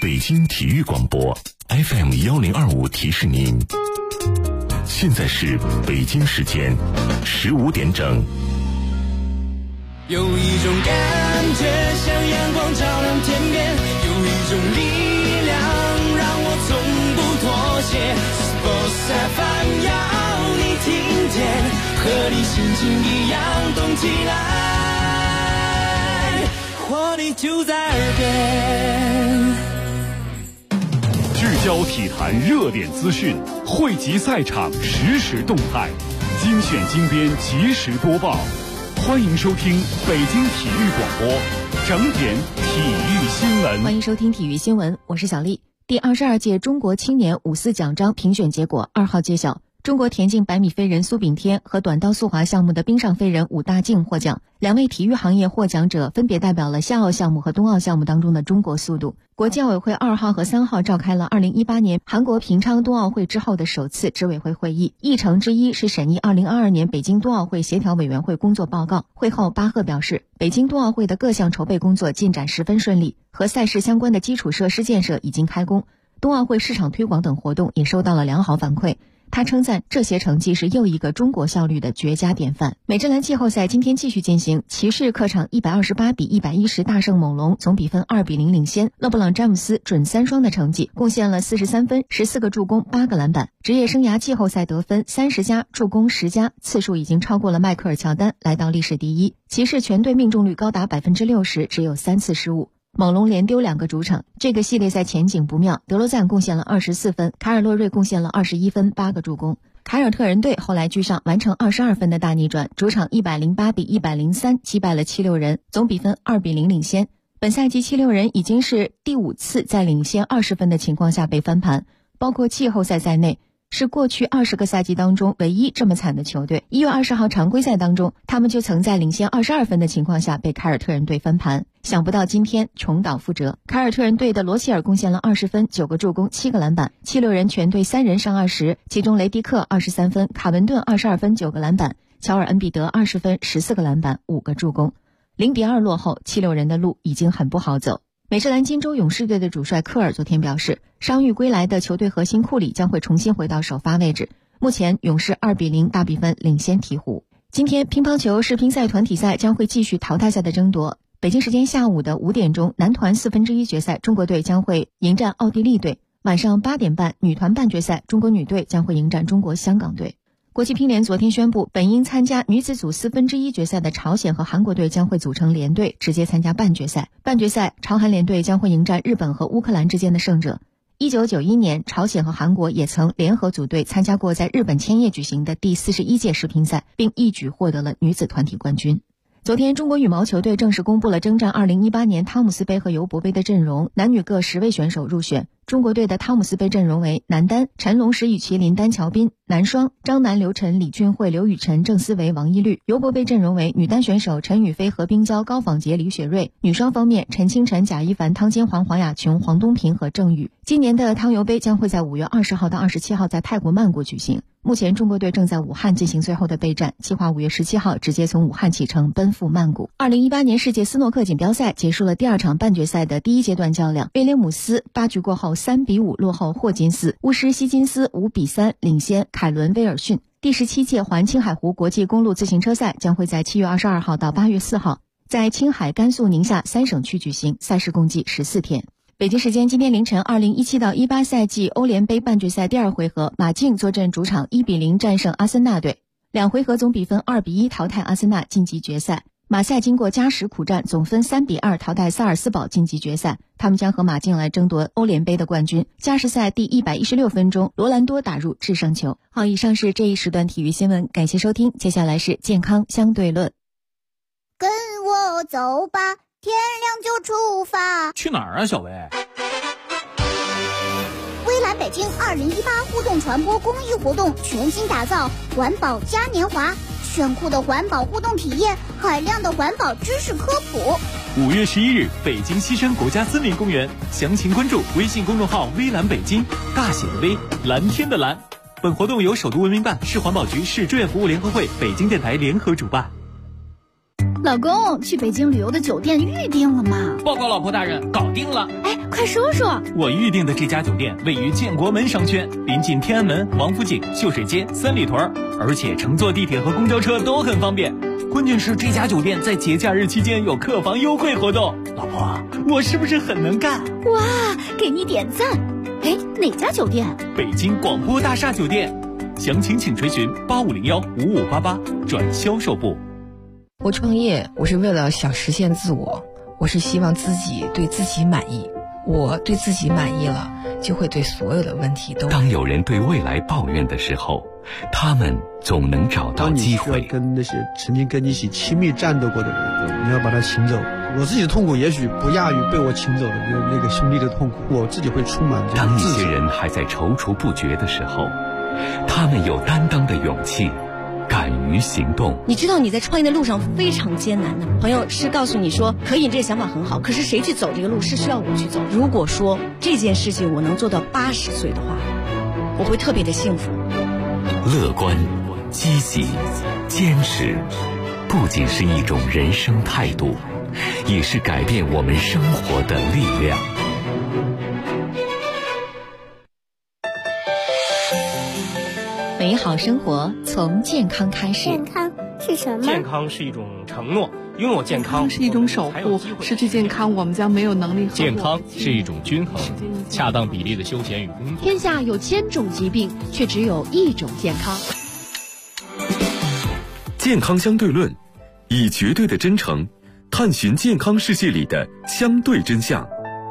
北京体育广播 FM1025提示您，现在是北京时间15点整。 有一种感觉像阳光照亮天边，有一种力量让我从不妥协。Sports FM 要你听见，和你心情一样动起来，活力就在耳边。 聚焦体坛热点资讯，汇集赛场实时动态，精选精编及时播报。欢迎收听北京体育广播整点体育新闻。 欢迎收听体育新闻，我是小丽。第22届中国青年54奖章评选结果2号揭晓，中国田径100米飞人苏炳添和短道速滑项目的冰上飞人武大靖获奖。两位体育行业获奖者分别代表了夏奥项目和冬奥项目当中的中国速度。国际奥委会2号和3号召开了2018年韩国平昌冬奥会之后的首次执委会会议，议程之一是审议2022年北京冬奥会协调委员会工作报告。会后，巴赫表示，北京冬奥会的各项筹备工作进展十分顺利，和赛事相关的基础设施建设已经开工，冬奥会市场推广等活动也收到了良好反馈。他称赞这些成绩是又一个中国效率的绝佳典范。美职篮季后赛今天继续进行，骑士客场128比110大胜猛龙，总比分2比0领先。勒布朗詹姆斯准3双的成绩，贡献了43分、14个助攻、8个篮板。职业生涯季后赛得分30加，助攻10加，次数已经超过了迈克尔乔丹，来到历史第一。骑士全队命中率高达 60%， 只有3次失误。猛龙连丢2个主场，这个系列赛前景不妙。德罗赞贡献了24分，卡尔洛瑞贡献了21分，8个助攻。凯尔特人队后来居上，完成22分的大逆转，主场108比103击败了76人，总比分2比0领先。本赛季76人已经是第5次在领先20分的情况下被翻盘，包括季后赛在内，是过去20个赛季当中唯一这么惨的球队。1月20号常规赛当中，他们就曾在领先22分的情况下被凯尔特人队翻盘。想不到今天重蹈覆辙，凯尔特人队的罗齐尔贡献了20分、9个助攻、7个篮板。76人全队3人上20，其中雷迪克23分，卡文顿22分、9个篮板，乔尔恩比德20分、14个篮板、5个助攻。0比2落后，76人的路已经很不好走。美式篮金州勇士队的主帅科尔昨天表示，伤愈归来的球队核心库里将会重新回到首发位置。目前勇士2比0大比分领先鹈鹕。今天乒乓球世乒赛团体赛将会继续淘汰赛的争夺。北京时间下午的5点钟，男团1/4决赛，中国队将会迎战奥地利队。晚上8点半，女团半决赛，中国女队将会迎战中国香港队。国际乒联昨天宣布，本应参加女子组1/4决赛的朝鲜和韩国队将会组成联队，直接参加半决赛。半决赛，朝韩联队将会迎战日本和乌克兰之间的胜者。1991年，朝鲜和韩国也曾联合组队参加过在日本千叶举行的第41届世乒赛，并一举获得了女子团体冠军。昨天，中国羽毛球队正式公布了征战2018年汤姆斯杯和尤伯杯的阵容，男女各10位选手入选。中国队的汤姆斯杯阵容为男单陈龙、石宇麒麟、丹乔彬，男双张楠、刘晨、李俊慧、刘雨辰、郑思维、王懿律。尤伯杯阵容为女单选手陈雨菲、何冰娇、高仿洁、李雪芮，女双方面陈清晨、贾一凡、汤坚煌、黄雅琼、黄东萍和郑宇。今年的汤尤杯将会在5月20号到27号在泰国曼谷举行。目前中国队正在武汉进行最后的备战，计划5月17号直接从武汉启程奔赴曼谷。2018年世界斯诺克锦标赛结束了第2场半决赛的第1阶段较量，威廉姆斯8局过后3比5落后霍金斯，巫师希金斯5比3领先凯伦威尔逊。第17届环青海湖国际公路自行车赛将会在7月22号到8月4号在青海、甘肃、宁夏3省区举行，赛事共计14天。北京时间今天凌晨，2017到18赛季欧联杯半决赛第2回合，马竞坐镇主场1比0战胜阿森纳队，2回合总比分2比1淘汰阿森纳晋级决赛。马赛经过加时苦战，总分3比2淘汰萨尔斯堡晋级决赛，他们将和马竞来争夺欧联杯的冠军。加时赛第116分钟，罗兰多打入制胜球。好，以上是这一时段体育新闻，感谢收听。接下来是健康相对论。 跟我走吧，天亮就出发。 去哪儿啊，小薇？ 微蓝北京2018互动传播公益活动全新打造环保嘉年华，炫酷的环保互动体验，海量的环保知识科普。 5月11日，北京西山国家森林公园，详情关注微信公众号微蓝北京，大写的微，蓝天的蓝。本活动由首都文明办、市环保局、市志愿服务联合会、北京电台联合主办。 老公，去北京旅游的酒店预定了吗？ 报告老婆大人，搞定了。 哎，快说说。 我预定的这家酒店位于建国门商圈，临近天安门、王府井、秀水街、三里屯，而且乘坐地铁和公交车都很方便。关键是这家酒店在节假日期间有客房优惠活动。老婆，我是不是很能干？ 哇，给你点赞。哎，哪家酒店？ 北京广播大厦酒店。详情请垂询8501-5588转销售部。 我创业，我是为了想实现自我，我是希望自己对自己满意。我对自己满意了，就会对所有的问题都。 当有人对未来抱怨的时候，他们总能找到机会。 当你需要跟那些曾经跟你一起亲密战斗过的人，你要把他请走。我自己的痛苦也许不亚于被我请走的那个兄弟的痛苦，我自己会充满这种自责。 当一些人还在踌躇不决的时候，他们有担当的勇气，敢于行动。 你知道你在创业的路上非常艰难的，朋友是告诉你说可以，这个想法很好，可是谁去走这个路是需要我去走。如果说这件事情我能做到80岁的话，我会特别的幸福。 乐观、积极、坚持，不仅是一种人生态度，也是改变我们生活的力量。 美好生活从健康开始。 健康是什么？ 健康是一种承诺，拥有健康是一种守护，失去健康我们将没有能力。 健康是一种均衡，恰当比例的休闲与工作。 天下有1000种疾病，却只有1种健康。 健康相对论，以绝对的真诚探寻健康世界里的相对真相。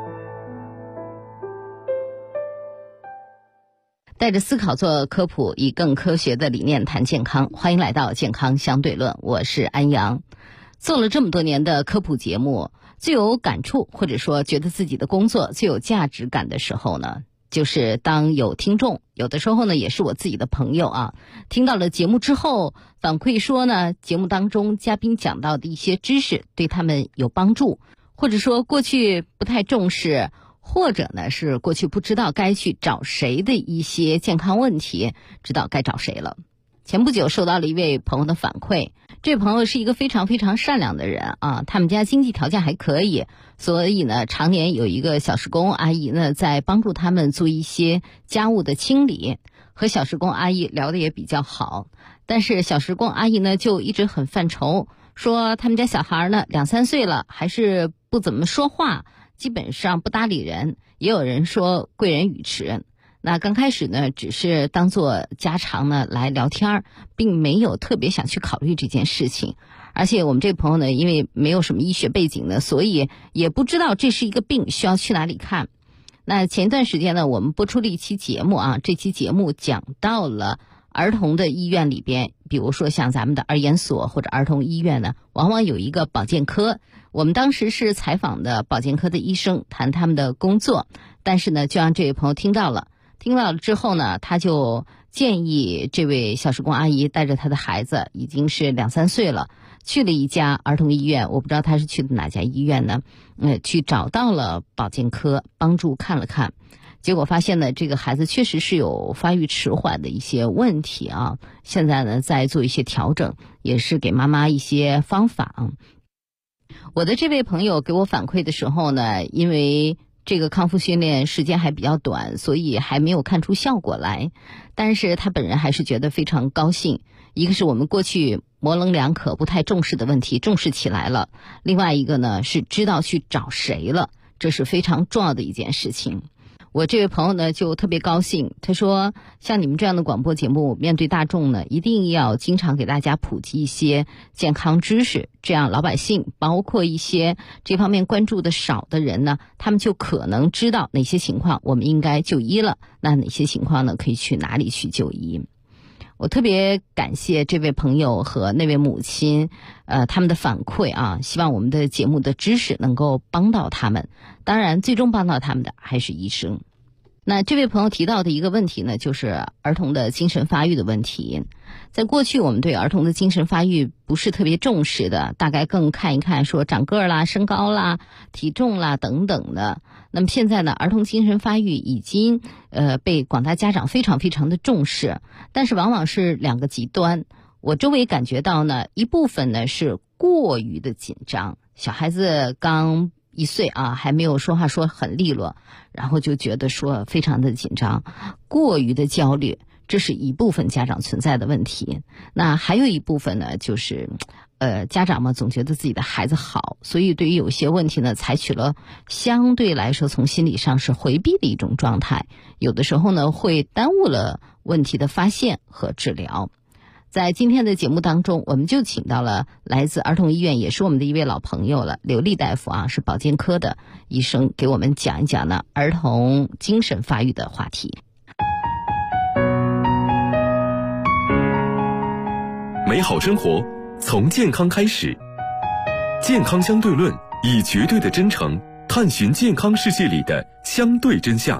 带着思考做科普，以更科学的理念谈健康。欢迎来到健康相对论，我是安阳。做了这么多年的科普节目，最有感触或者说觉得自己的工作最有价值感的时候呢，就是当有听众，有的时候呢也是我自己的朋友啊，听到了节目之后反馈说呢，节目当中嘉宾讲到的一些知识对他们有帮助，或者说过去不太重视，或者呢是过去不知道该去找谁的一些健康问题，知道该找谁了。前不久收到了一位朋友的反馈，这位朋友是一个非常非常善良的人啊，他们家经济条件还可以，所以呢常年有一个小时工阿姨呢在帮助他们做一些家务的清理，和小时工阿姨聊得也比较好，但是小时工阿姨呢就一直很犯愁，说他们家小孩呢2、3岁了还是不怎么说话，基本上不搭理人，也有人说贵人语迟。那刚开始呢只是当做家常呢来聊天，并没有特别想去考虑这件事情。而且我们这个朋友呢因为没有什么医学背景呢，所以也不知道这是一个病需要去哪里看。那前一段时间呢我们播出了一期节目啊，这期节目讲到了儿童的医院里边，比如说像咱们的儿研所或者儿童医院呢，往往有一个保健科。我们当时是采访的保健科的医生，谈他们的工作，但是呢就让这位朋友听到了之后呢，他就建议这位小时工阿姨带着他的孩子，已经是2、3岁了，去了一家儿童医院，我不知道他是去的哪家医院呢，去找到了保健科帮助看了看，结果发现呢这个孩子确实是有发育迟缓的一些问题啊，现在呢在做一些调整，也是给妈妈一些方法。我的这位朋友给我反馈的时候呢，因为这个康复训练时间还比较短，所以还没有看出效果来，但是他本人还是觉得非常高兴。一个是我们过去模棱两可不太重视的问题重视起来了，另外一个呢是知道去找谁了，这是非常重要的一件事情。我这位朋友呢就特别高兴，他说像你们这样的广播节目面对大众呢，一定要经常给大家普及一些健康知识，这样老百姓包括一些这方面关注的少的人呢，他们就可能知道哪些情况我们应该就医了，那哪些情况呢可以去哪里去就医。我特别感谢这位朋友和那位母亲他们的反馈啊，希望我们的节目的知识能够帮到他们，当然最终帮到他们的还是医生。那这位朋友提到的一个问题呢，就是儿童的精神发育的问题。在过去我们对儿童的精神发育不是特别重视的，大概更看一看说长个啦、身高啦、体重啦等等的。那么现在呢，儿童精神发育已经被广大家长非常非常的重视，但是往往是2个极端。我周围感觉到呢，一部分呢是过于的紧张。小孩子刚1岁啊，还没有说话说很利落，然后就觉得说非常的紧张，过于的焦虑，这是一部分家长存在的问题。那还有一部分呢，就是家长嘛总觉得自己的孩子好，所以对于有些问题呢，采取了相对来说从心理上是回避的一种状态，有的时候呢会耽误了问题的发现和治疗。在今天的节目当中，我们就请到了来自儿童医院，也是我们的一位老朋友了，刘丽大夫啊，是保健科的医生，给我们讲一讲呢儿童精神发育的话题。 美好生活从健康开始，健康相对论以绝对的真诚探寻健康世界里的相对真相。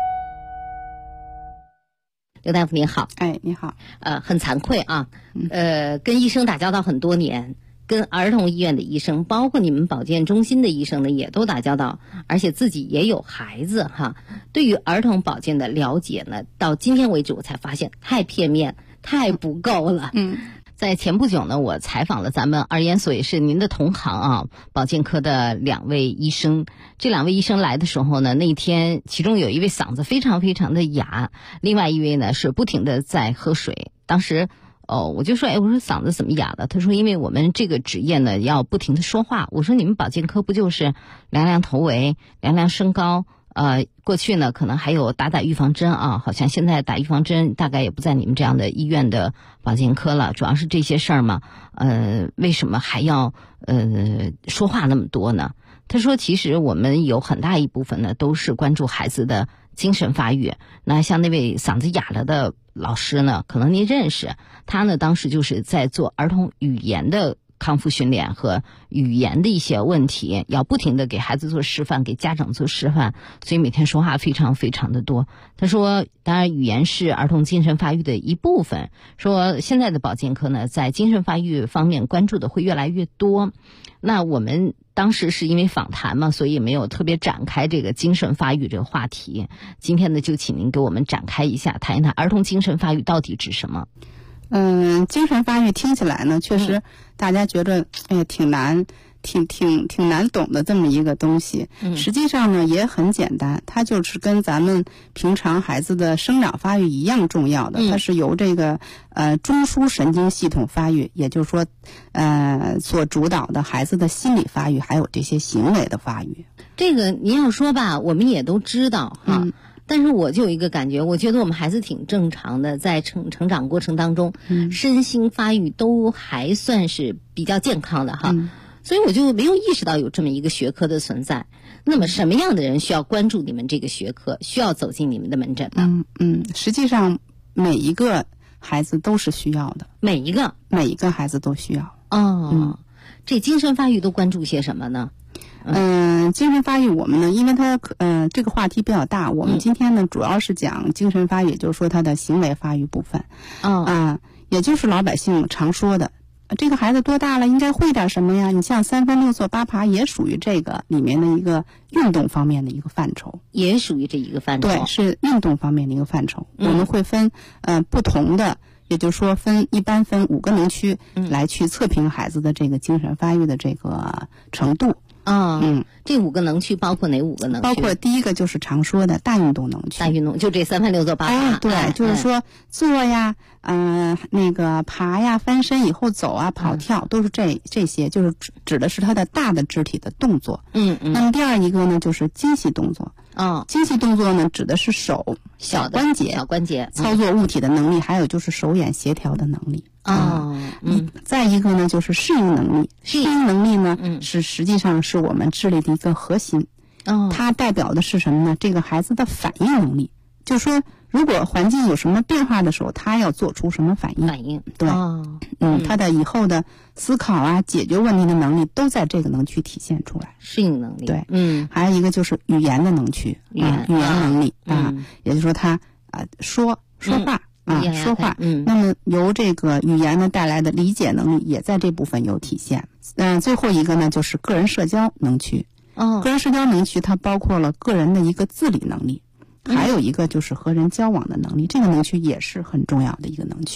刘大夫您好。 哎，你好。 很惭愧啊，跟医生打交道很多年，跟儿童医院的医生，包括你们保健中心的医生呢，也都打交道，而且自己也有孩子哈。对于儿童保健的了解呢，到今天为止我才发现太片面，太不够了。在前不久呢，我采访了咱们儿研所，也是您的同行啊，保健科的2位医生。这2位医生来的时候呢，那一天其中有一位嗓子非常非常的哑，另外一位呢是不停的在喝水。当时我就说，我说嗓子怎么哑了？他说因为我们这个职业呢要不停的说话。我说你们保健科不就是量量头围、量量身高？过去呢可能还有打预防针啊，好像现在打预防针大概也不在你们这样的医院的保健科了，主要是这些事儿嘛。为什么还要说话那么多呢？他说其实我们有很大一部分呢都是关注孩子的精神发育。那像那位嗓子哑了的老师呢，可能您认识他呢，当时就是在做儿童语言的康复训练和语言的一些问题，要不停的给孩子做示范，给家长做示范，所以每天说话非常非常的多。他说当然语言是儿童精神发育的一部分，说现在的保健科呢在精神发育方面关注的会越来越多。那我们当时是因为访谈嘛，所以没有特别展开这个精神发育这个话题。今天呢就请您给我们展开一下，谈一谈儿童精神发育到底指什么。 精神发育听起来呢，确实大家觉得挺难懂的这么一个东西。实际上呢也很简单，它就是跟咱们平常孩子的生长发育一样重要的。它是由这个中枢神经系统发育，也就是说所主导的孩子的心理发育，还有这些行为的发育。 这个您要说吧，我们也都知道哈。但是我就有一个感觉，我觉得我们孩子挺正常的，在成长过程当中，身心发育都还算是比较健康的哈。所以我就没有意识到有这么一个学科的存在。那么什么样的人需要关注你们这个学科，需要走进你们的门诊呢？ 实际上每一个孩子都是需要的，每一个孩子都需要。 这精神发育都关注些什么呢？ 精神发育我们呢，因为它这个话题比较大，我们今天呢主要是讲精神发育，也就是说它的行为发育部分。也就是老百姓常说的，这个孩子多大了，应该会点什么呀？你像3分6坐8爬也属于这个里面的一个运动方面的一个范畴， 也属于这一个范畴。 对，是运动方面的一个范畴。我们会分不同的，也就是说一般分5个能区来去测评孩子的这个精神发育的这个程度。 这5个能区包括哪5个能区？ 包括第一个就是常说的大运动能区。 大运动就这3分6坐8爬。 对，就是说坐呀，那个爬呀，翻身以后走啊，跑跳，都是这些，就是指的是他的大的肢体的动作。那么第二一个呢，就是精细动作。精细动作呢，指的是手、小关节操作物体的能力，还有就是手眼协调的能力。再一个呢，就是适应能力。适应能力呢，实际上是我们智力的一个核心。它代表的是什么呢？这个孩子的反应能力，就是说，如果环境有什么变化的时候，他要做出什么反应？对，他的以后的思考啊、解决问题的能力都在这个能区体现出来。 适应能力， 对，还有一个就是语言的能区，语言能力也就是说他说话。说话，那么由这个语言呢带来的理解能力也在这部分有体现。最后一个呢就是个人社交能区。个人社交能区它包括了个人的一个自理能力，还有一个就是和人交往的能力，这个能区也是很重要的一个能区。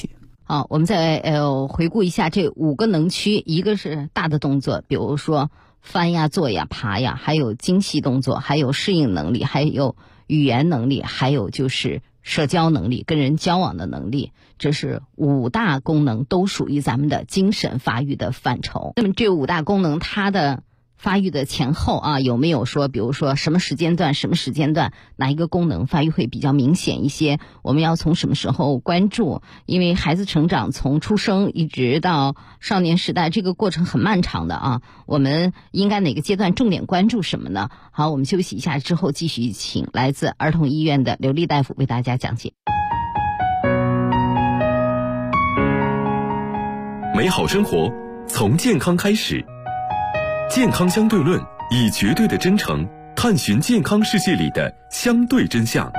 好，我们再回顾一下这5个能区，一个是大的动作，比如说翻呀、坐呀、爬呀，还有精细动作，还有适应能力，还有语言能力，还有就是社交能力，跟人交往的能力。这是5大功能，都属于咱们的精神发育的范畴。那么这5大功能它的发育的前后啊，有没有说比如说什么时间段哪一个功能发育会比较明显一些，我们要从什么时候关注？因为孩子成长从出生一直到少年时代，这个过程很漫长的啊，我们应该哪个阶段重点关注什么呢？好，我们休息一下之后继续请来自儿童医院的刘丽大夫为大家讲解。 美好生活从健康开始，健康相对论以绝对的真诚探寻健康世界里的相对真相。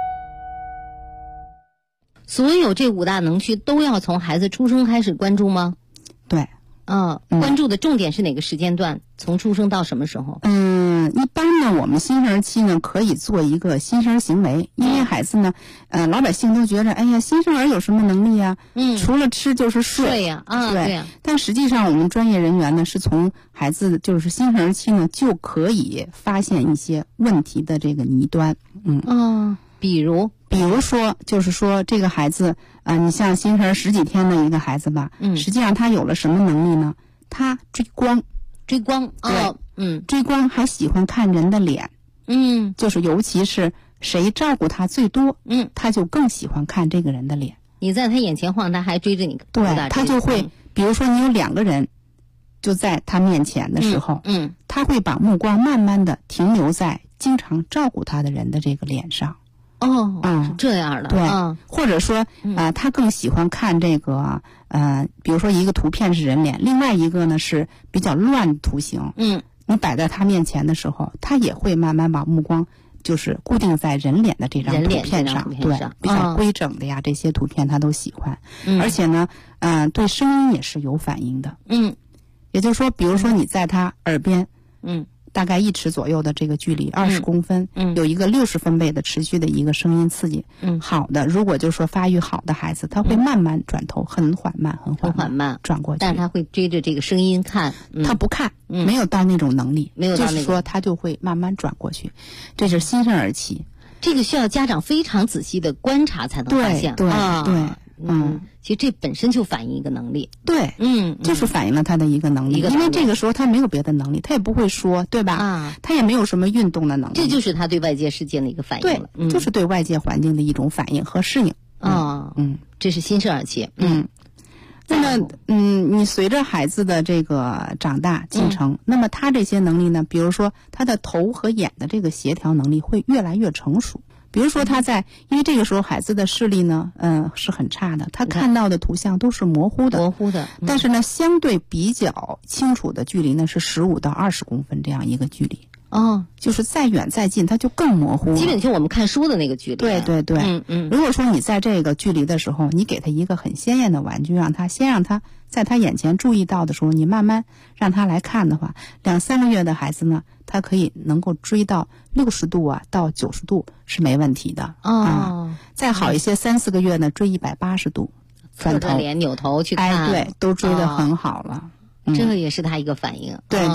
所有这5大能区都要从孩子出生开始关注吗？ 对。 关注的重点是哪个时间段？从出生到什么时候？ 一般呢，我们新生儿期呢可以做一个新生儿行为，因为孩子呢，老百姓都觉得，哎呀，新生儿有什么能力呀？除了吃就是睡呀， 对呀。但实际上，我们专业人员呢是从孩子就是新生儿期呢就可以发现一些问题的这个倪端。 比如说，就是说这个孩子你像新生儿10几天的一个孩子吧，实际上他有了什么能力呢？他追光， 对， 追光还喜欢看人的脸，就是尤其是谁照顾他最多，他就更喜欢看这个人的脸。 你在他眼前晃，他还追着你， 对，他就会，比如说你有2个人就在他面前的时候，他会把目光慢慢的停留在经常照顾他的人的这个脸上。 是这样的， 对，或者说他更喜欢看这个比如说一个图片是人脸，另外一个呢是比较乱的图形，你摆在他面前的时候，他也会慢慢把目光就是固定在人脸的这张图片上，对，比较规整的呀，这些图片他都喜欢，而且呢对声音也是有反应的，也就是说，比如说你在他耳边，大概1尺左右的这个距离，20公分，有一个60分贝的持续的一个声音刺激。好的，如果就是说发育好的孩子，他会慢慢转头，很缓慢转过去， 但是他会追着这个声音看， 他不看，没有到那种能力，就是说他就会慢慢转过去，这是新生儿期。 这个需要家长非常仔细的观察才能发现， 对。 其实这本身就反映一个能力， 对，就是反映了他的一个能力，因为这个时候他没有别的能力，他也不会说，对吧？他也没有什么运动的能力， 这就是他对外界世界的一个反应了， 对，就是对外界环境的一种反应和适应。 这是新生儿期， 那么，你随着孩子的这个长大进程，那么他这些能力呢，比如说他的头和眼的这个协调能力会越来越成熟。比如说他在，因为这个时候孩子的视力呢，是很差的，他看到的图像都是模糊的，但是呢，相对比较清楚的距离呢是15到20公分这样一个距离。就是再远再近，它就更模糊了。 基本就我们看书的那个距离。 对。如果说你在这个距离的时候，你给他一个很鲜艳的玩具，让他在他眼前注意到的时候，你慢慢让他来看的话，2、3个月的孩子呢，他可以能够追到60度啊到90度是没问题的。再好一些3、4个月呢，追180度， 侧着脸扭头去看， 对，都追得很好了。 这个也是他一个反应。 对。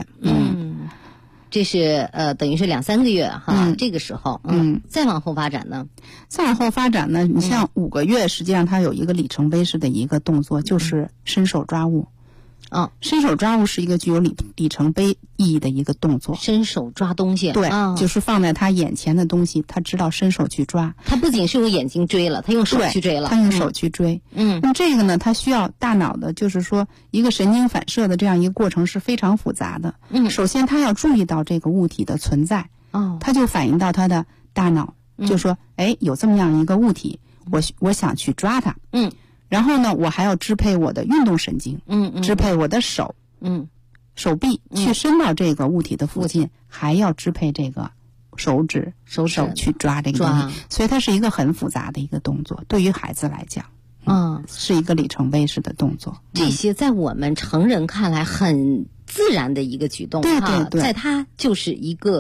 这是等于是2、3个月哈，这个时候，再往后发展呢？ 再往后发展呢，你像5个月，实际上它有一个里程碑式的一个动作，就是伸手抓物。伸手抓物是一个具有里程碑意义的一个动作。 伸手抓东西， 对，就是放在他眼前的东西，他知道伸手去抓。 他不仅是用眼睛追了，他用手去追了。 他用手去追。那这个呢，他需要大脑的，就是说一个神经反射的这样一个过程是非常复杂的。首先他要注意到这个物体的存在，他就反映到他的大脑，就说，有这么样一个物体，我想去抓它。然后呢，我还要支配我的运动神经，支配我的手，手臂去伸到这个物体的附近，还要支配这个手去抓这个东西，所以它是一个很复杂的一个动作，对于孩子来讲，是一个里程碑式的动作。 这些在我们成人看来很自然的一个举动， 对， 在他就是一个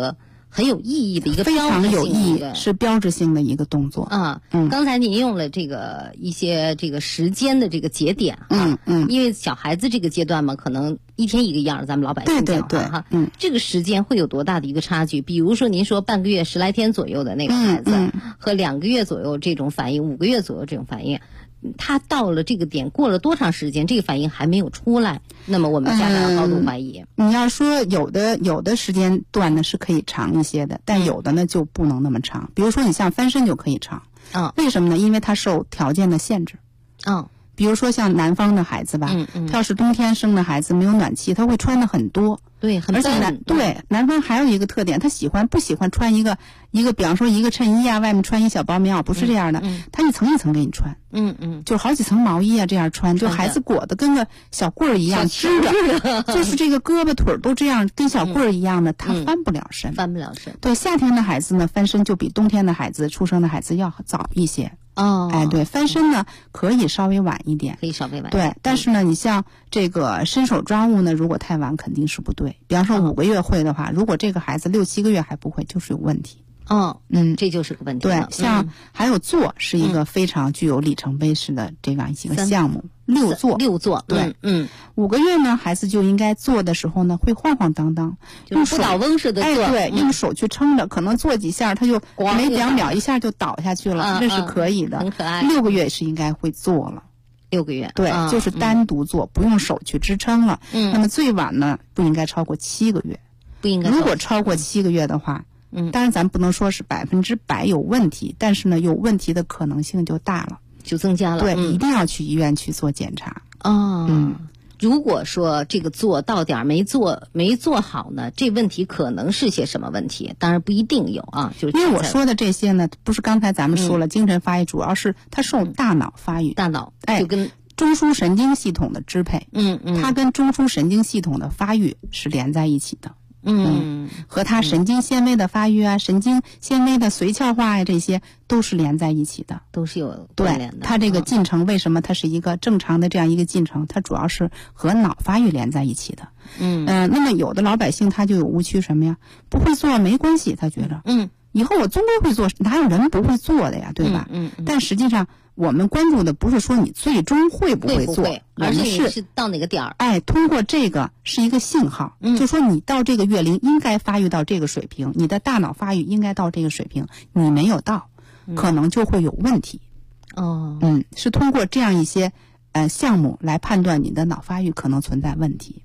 很有意义的一个非常有意义， 的是标志性的一个动作啊。刚才您用了这个一些这个时间的这个节点因为小孩子这个阶段嘛，可能一天一个样，咱们老百姓讲哈，这个时间会有多大的一个差距？比如说您说半个月10来天左右的那个孩子，和2个月左右这种反应，5个月左右这种反应。他到了这个点，过了多长时间，这个反应还没有出来，那么我们家长要高度怀疑。 你要说有的时间段呢是可以长一些的，但有的呢就不能那么长。比如说你像翻身就可以长，为什么呢？因为它受条件的限制。比如说像南方的孩子吧，他要是冬天生的孩子没有暖气，他会穿的很多。 对，很而且南方还有一个特点，他不喜欢穿一个，比方说一个衬衣啊，外面穿一小薄棉袄，不是这样的，他一层一层给你穿，就好几层毛衣啊这样穿，就孩子裹得跟个小棍儿一样支着，就是这个胳膊腿都这样跟小棍儿一样的，他翻不了身。对，夏天的孩子呢，翻身就比冬天的孩子出生的孩子要早一些。对，翻身呢可以稍微晚一点，对，但是呢，你像这个伸手抓物呢，如果太晚肯定是不对。比方说5个月会的话，如果这个孩子6、7个月还不会，就是有问题。 这就是个问题了。对，像还有坐是一个非常具有里程碑式的这样一个项目。六坐，对，5个月呢，孩子就应该坐的时候呢，会晃晃荡荡， 用不倒翁似的坐， 对，用手去撑着，可能坐几下，他就没2秒一下就倒下去了，这是可以的。 很可爱。 6个月是应该会坐了。 6个月， 对，就是单独坐，不用手去支撑了。那么最晚呢，不应该超过7个月。 不应该。 如果超过7个月的话，当然咱不能说是100%有问题，但是呢，有问题的可能性就大了。 就增加了。 对，一定要去医院去做检查。 如果说这个做到点没做好呢，这问题可能是些什么问题？当然不一定有啊，就是因为我说的这些呢，不是刚才咱们说了，精神发育主要是它受大脑发育， 就跟中枢神经系统的支配，它跟中枢神经系统的发育是连在一起的。和它神经纤维的发育啊，神经纤维的髓鞘化呀，这些都是连在一起的， 都是有关联的。 它这个进程为什么它是一个正常的这样一个进程？它主要是和脑发育连在一起的。那么有的老百姓他就有误区什么呀？不会做没关系，他觉得以后我终归会做，哪有人不会做的呀，对吧？但实际上我们关注的不是说你最终会不会做， 而是到哪个点儿。 通过这个是一个信号，就说你到这个月龄应该发育到这个水平，你的大脑发育应该到这个水平，你没有到，可能就会有问题。是通过这样一些项目来判断你的脑发育可能存在问题。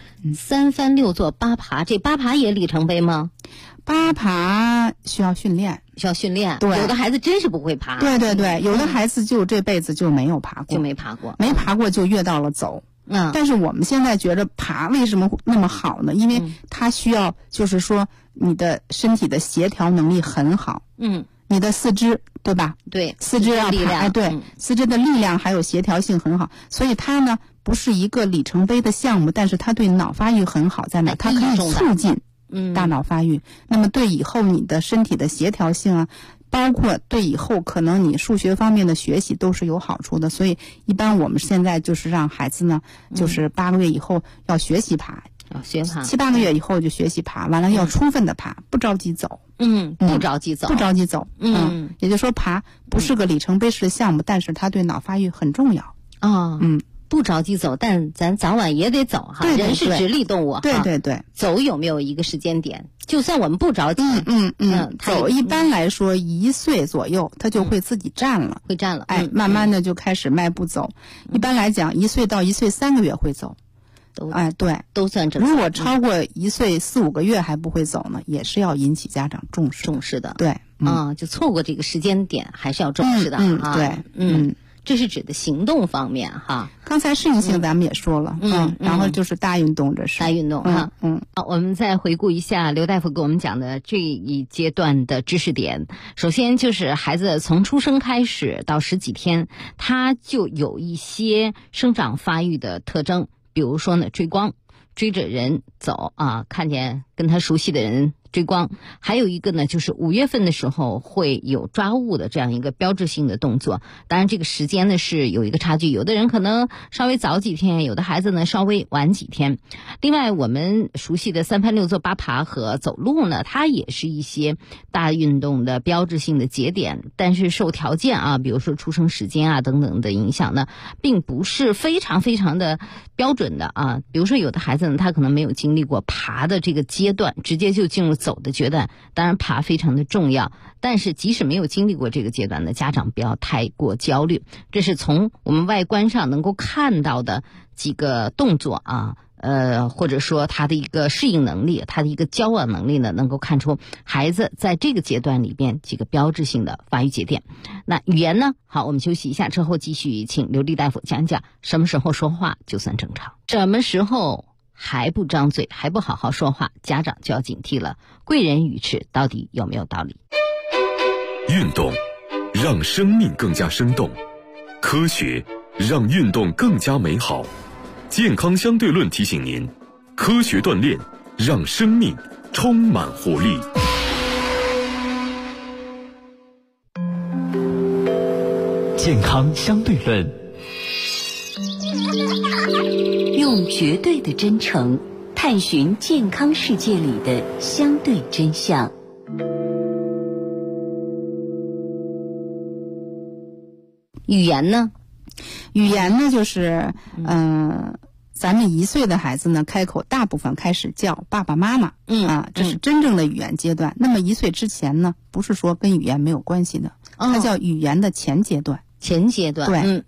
3翻6坐8爬，这8爬也里程碑吗 ？8爬需要训练， 对，有的孩子真是不会爬。 对，有的孩子就这辈子就没有爬过， 没爬过就越到了走。但是我们现在觉得爬为什么那么好呢？因为它需要就是说你的身体的协调能力很好。你的四肢对吧？ 对， 四肢要爬，对，四肢的力量还有协调性很好，所以它呢不是一个里程碑的项目，但是它对脑发育很好，在哪？它可以促进大脑发育，那么对以后你的身体的协调性啊，包括对以后可能你数学方面的学习都是有好处的。所以一般我们现在就是让孩子呢，就是8个月以后要学习爬。 学爬 7、8个月以后就学习爬，完了要充分的爬，不着急走。 不着急走。 也就是说爬不是个里程碑式的项目，但是它对脑发育很重要。 不着急走，但咱早晚也得走哈。 对， 人是直立动物哈。 对， 走有没有一个时间点？就算我们不着急， 走一般来说1岁左右，他就会自己站了，慢慢的就开始迈步走。一般来讲，1岁到1岁3个月会走。对， 都算正常。 如果超过1岁4、5个月还不会走呢，也是要引起家长重视的。对， 就错过这个时间点，还是要重视的啊。 对， 这是指的行动方面哈。 刚才适应性咱们也说了，然后就是大运动，这是大运动哈。好，我们再回顾一下刘大夫给我们讲的这一阶段的知识点。首先就是孩子从出生开始到10几天，他就有一些生长发育的特征。比如说呢，追光，追着人走啊，看见跟他熟悉的人追光，还有一个呢，就是5月份的时候会有抓物的这样一个标志性的动作。当然，这个时间呢是有一个差距，有的人可能稍微早几天，有的孩子呢稍微晚几天。另外，我们熟悉的3攀6坐8爬和走路呢，它也是一些大运动的标志性的节点，但是受条件啊，比如说出生时间啊等等的影响呢，并不是非常非常的标准的啊。比如说有的孩子呢，他可能没有经历过爬的这个阶段，直接就进入走的阶段。当然爬非常的重要，但是即使没有经历过这个阶段的家长不要太过焦虑。这是从我们外观上能够看到的几个动作啊，或者说他的一个适应能力，他的一个交往能力呢，能够看出孩子在这个阶段里边几个标志性的发育节点。那语言呢？好，我们休息一下之后继续请刘丽大夫讲讲什么时候说话就算正常，什么时候还不张嘴，还不好好说话，家长就要警惕了。贵人语迟到底有没有道理？ 运动让生命更加生动，科学让运动更加美好。健康相对论提醒您，科学锻炼让生命充满活力。 健康相对论， 用绝对的真诚探寻健康世界里的相对真相。 语言呢？ 语言呢，就是咱们1岁的孩子呢，开口大部分开始叫爸爸妈妈，这是真正的语言阶段。那么1岁之前呢，不是说跟语言没有关系的，它叫语言的前阶段。 前阶段， 对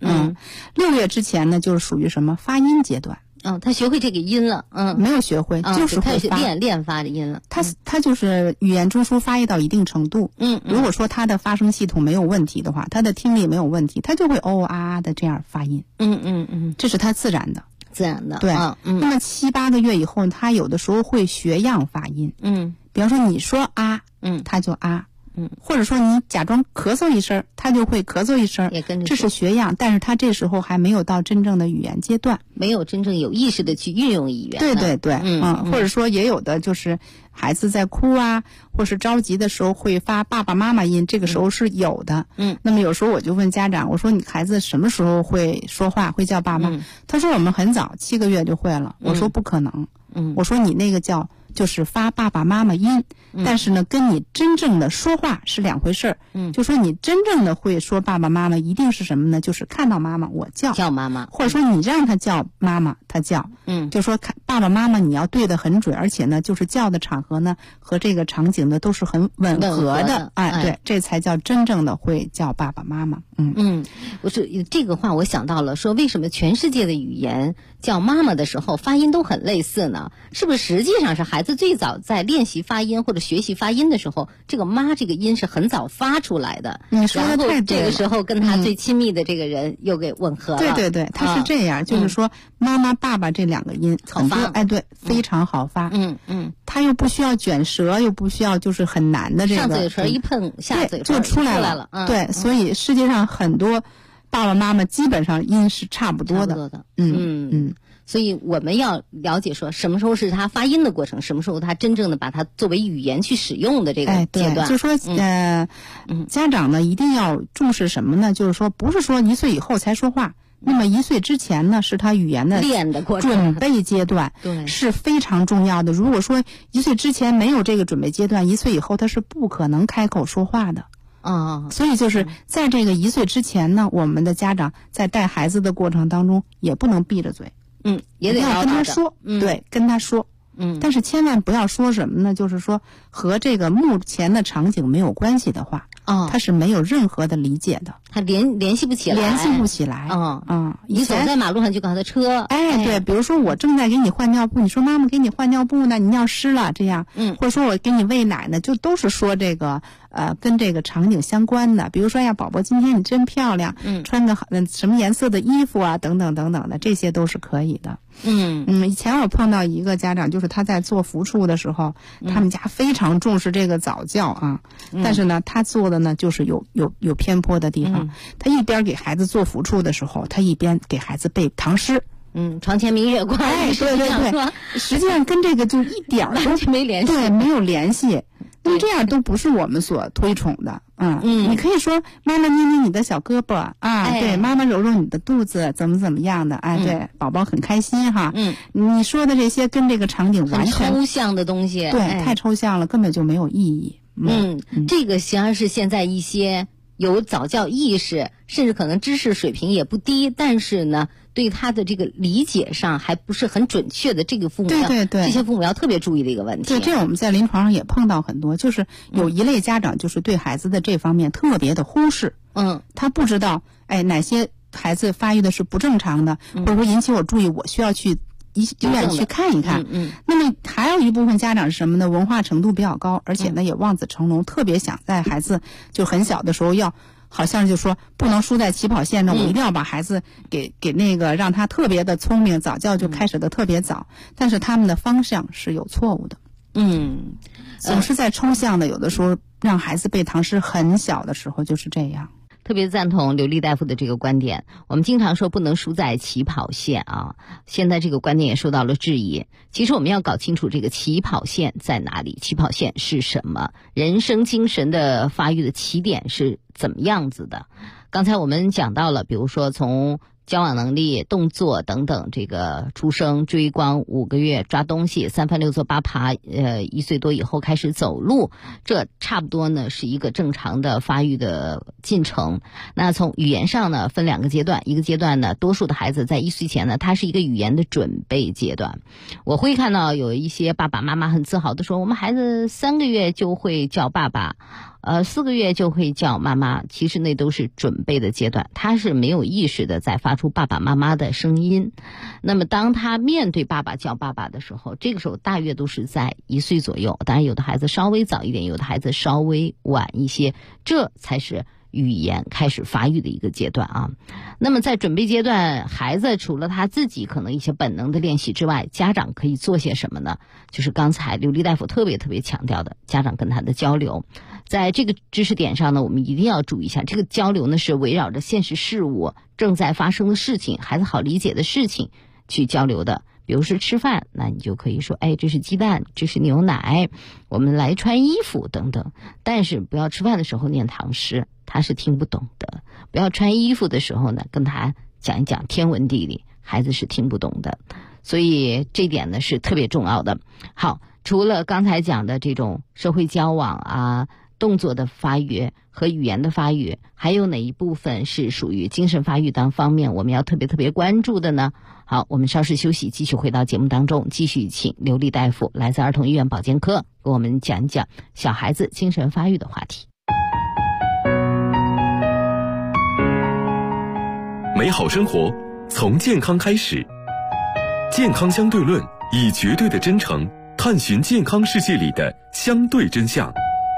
，6月之前呢，就是属于什么发音阶段。 他学会这个音了， 没有学会，就是会发， 练发的音了。 他就是语言中枢发育到一定程度，如果说他的发声系统没有问题的话，他的听力没有问题，他就会哦啊啊的这样发音，这是他自然的，对，那么7、8个月以后，他有的时候会学样发音，比方说你说啊，他就啊。或者说你假装咳嗽一声，他就会咳嗽一声， 也跟着， 这是学样，但是他这时候还没有到真正的语言阶段， 没有真正有意识的去运用语言。 对对对，或者说也有的就是孩子在哭啊，或是着急的时候会发爸爸妈妈音，这个时候是有的。那么有时候我就问家长，我说你孩子什么时候会说话，会叫爸妈？他说我们很早，7个月就会了。我说不可能，我说你那个就是发爸爸妈妈音，但是呢，跟你真正的说话是两回事儿。就说你真正的会说爸爸妈妈，一定是什么呢？就是看到妈妈我叫妈妈， 或者说你让他叫妈妈，他叫。就说看爸爸妈妈，你要对得很准，而且呢，就是叫的场合呢和这个场景呢都是很吻合的。对，这才叫真正的会叫爸爸妈妈。 我说这个话，我想到了，说为什么全世界的语言叫妈妈的时候发音都很类似呢？是不是实际上是孩子最早在练习发音或者学习发音的时候，这个妈这个音是很早发出来的？ 你说的太对了。 这个时候跟他最亲密的这个人又给吻合了。 对对对，他是这样，就是说妈妈爸爸这2个音好发， 对，非常好发。他又不需要卷舌，又不需要就是很难的这个。 上嘴唇一碰，下嘴唇就出来了。对，所以世界上很多爸爸妈妈基本上音是差不多的。 所以我们要了解说什么时候是他发音的过程，什么时候他真正的把它作为语言去使用的这个阶段。 就说家长呢一定要重视什么呢？就是说不是说1岁以后才说话，那么1岁之前呢是他语言的练的过程， 准备阶段， 对， 是非常重要的。如果说1岁之前没有这个准备阶段，1岁以后他是不可能开口说话的。所以就是在这个1岁之前呢，我们的家长在带孩子的过程当中也不能闭着嘴。 也得要跟他说，对，跟他说，但是千万不要说什么呢？就是说和这个目前的场景没有关系的话，他是没有任何的理解的， 他联系不起来，你走在马路上就告诉他车， 对，比如说我正在给你换尿布，你说妈妈给你换尿布呢，你尿湿了，这样，或者说我给你喂奶呢，就都是说这个跟这个场景相关的，比如说呀，宝宝今天你真漂亮，穿个什么颜色的衣服啊，等等等等的，这些都是可以的。以前我碰到一个家长，就是他在做抚触的时候，他们家非常重视这个早教啊，但是呢，他做的呢就是有偏颇的地方。他一边给孩子做抚触的时候，他一边给孩子背唐诗。 床前明月光， 对对对，实际上跟这个就一点完全没联系， 对，没有联系。那这样都不是我们所推崇的。你可以说妈妈捏捏你的小胳膊啊，对，妈妈揉揉你的肚子，怎么样的，对，宝宝很开心哈。你说的这些跟这个场景完全抽象的东西， 对，太抽象了，根本就没有意义。 这个实际上是现在一些有早教意识，甚至可能知识水平也不低，但是呢，对他的这个理解上还不是很准确的，这个父母对， 这些父母要特别注意的一个问题。 对，这我们在临床上也碰到很多，就是有一类家长就是对孩子的这方面特别的忽视。他不知道哪些孩子发育的是不正常的，或者说引起我注意，我需要去医院去看一看。那么还有一部分家长是什么呢？文化程度比较高，而且呢也望子成龙，特别想在孩子就很小的时候好像就说不能输在起跑线上，我一定要把孩子给那个让他特别的聪明，早教就开始的特别早。但是他们的方向是有错误的。总是在抽象的，有的时候让孩子背唐诗很小的时候就是这样。 特别赞同刘丽大夫的这个观点。我们经常说不能输在起跑线啊，现在这个观点也受到了质疑。其实我们要搞清楚这个起跑线在哪里，起跑线是什么，人生精神的发育的起点是怎么样子的。刚才我们讲到了，比如说从交往能力、动作等等，这个出生、追光、5个月抓东西、3翻6坐8爬，1岁多以后开始走路，这差不多呢是一个正常的发育的进程。那从语言上呢分2个阶段，一个阶段呢多数的孩子在1岁前呢，它是一个语言的准备阶段。我会看到有一些爸爸妈妈很自豪的说，我们孩子3个月就会叫爸爸，4个月就会叫妈妈，其实那都是准备的阶段，他是没有意识的在发出爸爸妈妈的声音。那么当他面对爸爸叫爸爸的时候，这个时候大约都是在1岁左右，当然有的孩子稍微早一点，有的孩子稍微晚一些，这才是语言开始发育的一个阶段啊。那么在准备阶段，孩子除了他自己可能一些本能的练习之外，家长可以做些什么呢？就是刚才刘丽大夫特别强调的，家长跟他的交流。在这个知识点上呢，我们一定要注意一下，这个交流呢是围绕着现实事物正在发生的事情，孩子好理解的事情去交流的。比如说吃饭，那你就可以说，这是鸡蛋，这是牛奶，我们来穿衣服等等。但是不要吃饭的时候念唐诗，他是听不懂的。不要穿衣服的时候呢，跟他讲一讲天文地理，孩子是听不懂的。所以这点呢是特别重要的。好，除了刚才讲的这种社会交往啊，动作的发育和语言的发育，还有哪一部分是属于精神发育当方面我们要特别关注的呢？好，我们稍事休息，继续回到节目当中，继续请刘丽大夫来自儿童医院保健科给我们讲讲小孩子精神发育的话题。 美好生活从健康开始，健康相对论，以绝对的真诚探寻健康世界里的相对真相。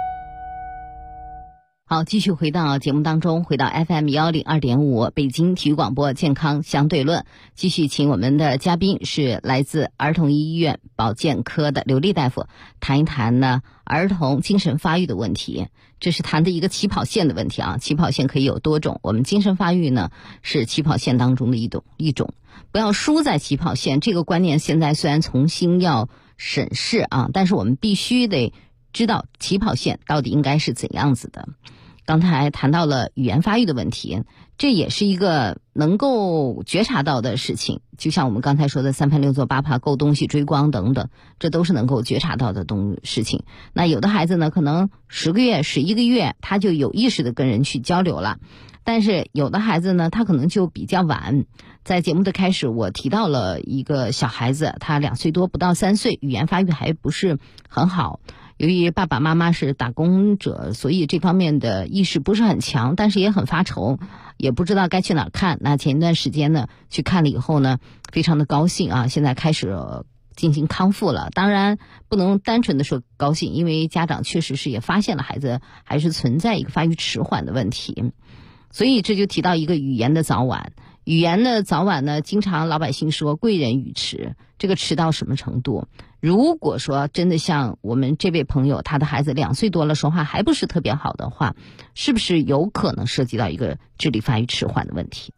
好，继续回到节目当中，回到 FM102.5 北京体育广播健康相对论，继续请我们的嘉宾是来自儿童医院保健科的刘丽大夫，谈一谈呢儿童精神发育的问题。这是谈的一个起跑线的问题啊，起跑线可以有多种，我们精神发育呢是起跑线当中的一种，不要输在起跑线。这个观念现在虽然重新要审视啊，但是我们必须得知道起跑线到底应该是怎样子的。刚才谈到了语言发育的问题，这也是一个能够觉察到的事情，就像我们刚才说的3翻6坐8爬、够东西、追光等等，这都是能够觉察到的事情。那有的孩子呢，可能10个月、11个月他就有意识的跟人去交流了，但是有的孩子呢，他可能就比较晚。在节目的开始我提到了一个小孩子，他2岁多不到3岁，语言发育还不是很好。由于爸爸妈妈是打工者，所以这方面的意识不是很强，但是也很发愁，也不知道该去哪儿看。那前一段时间呢，去看了以后呢，非常的高兴啊，现在开始进行康复了。当然不能单纯的说高兴，因为家长确实是也发现了孩子还是存在一个发育迟缓的问题。所以这就提到一个语言的早晚。语言的早晚呢，经常老百姓说贵人语迟，这个迟到什么程度？ 如果说真的像我们这位朋友，他的孩子2岁多了，说话还不是特别好的话，是不是有可能涉及到一个智力发育迟缓的问题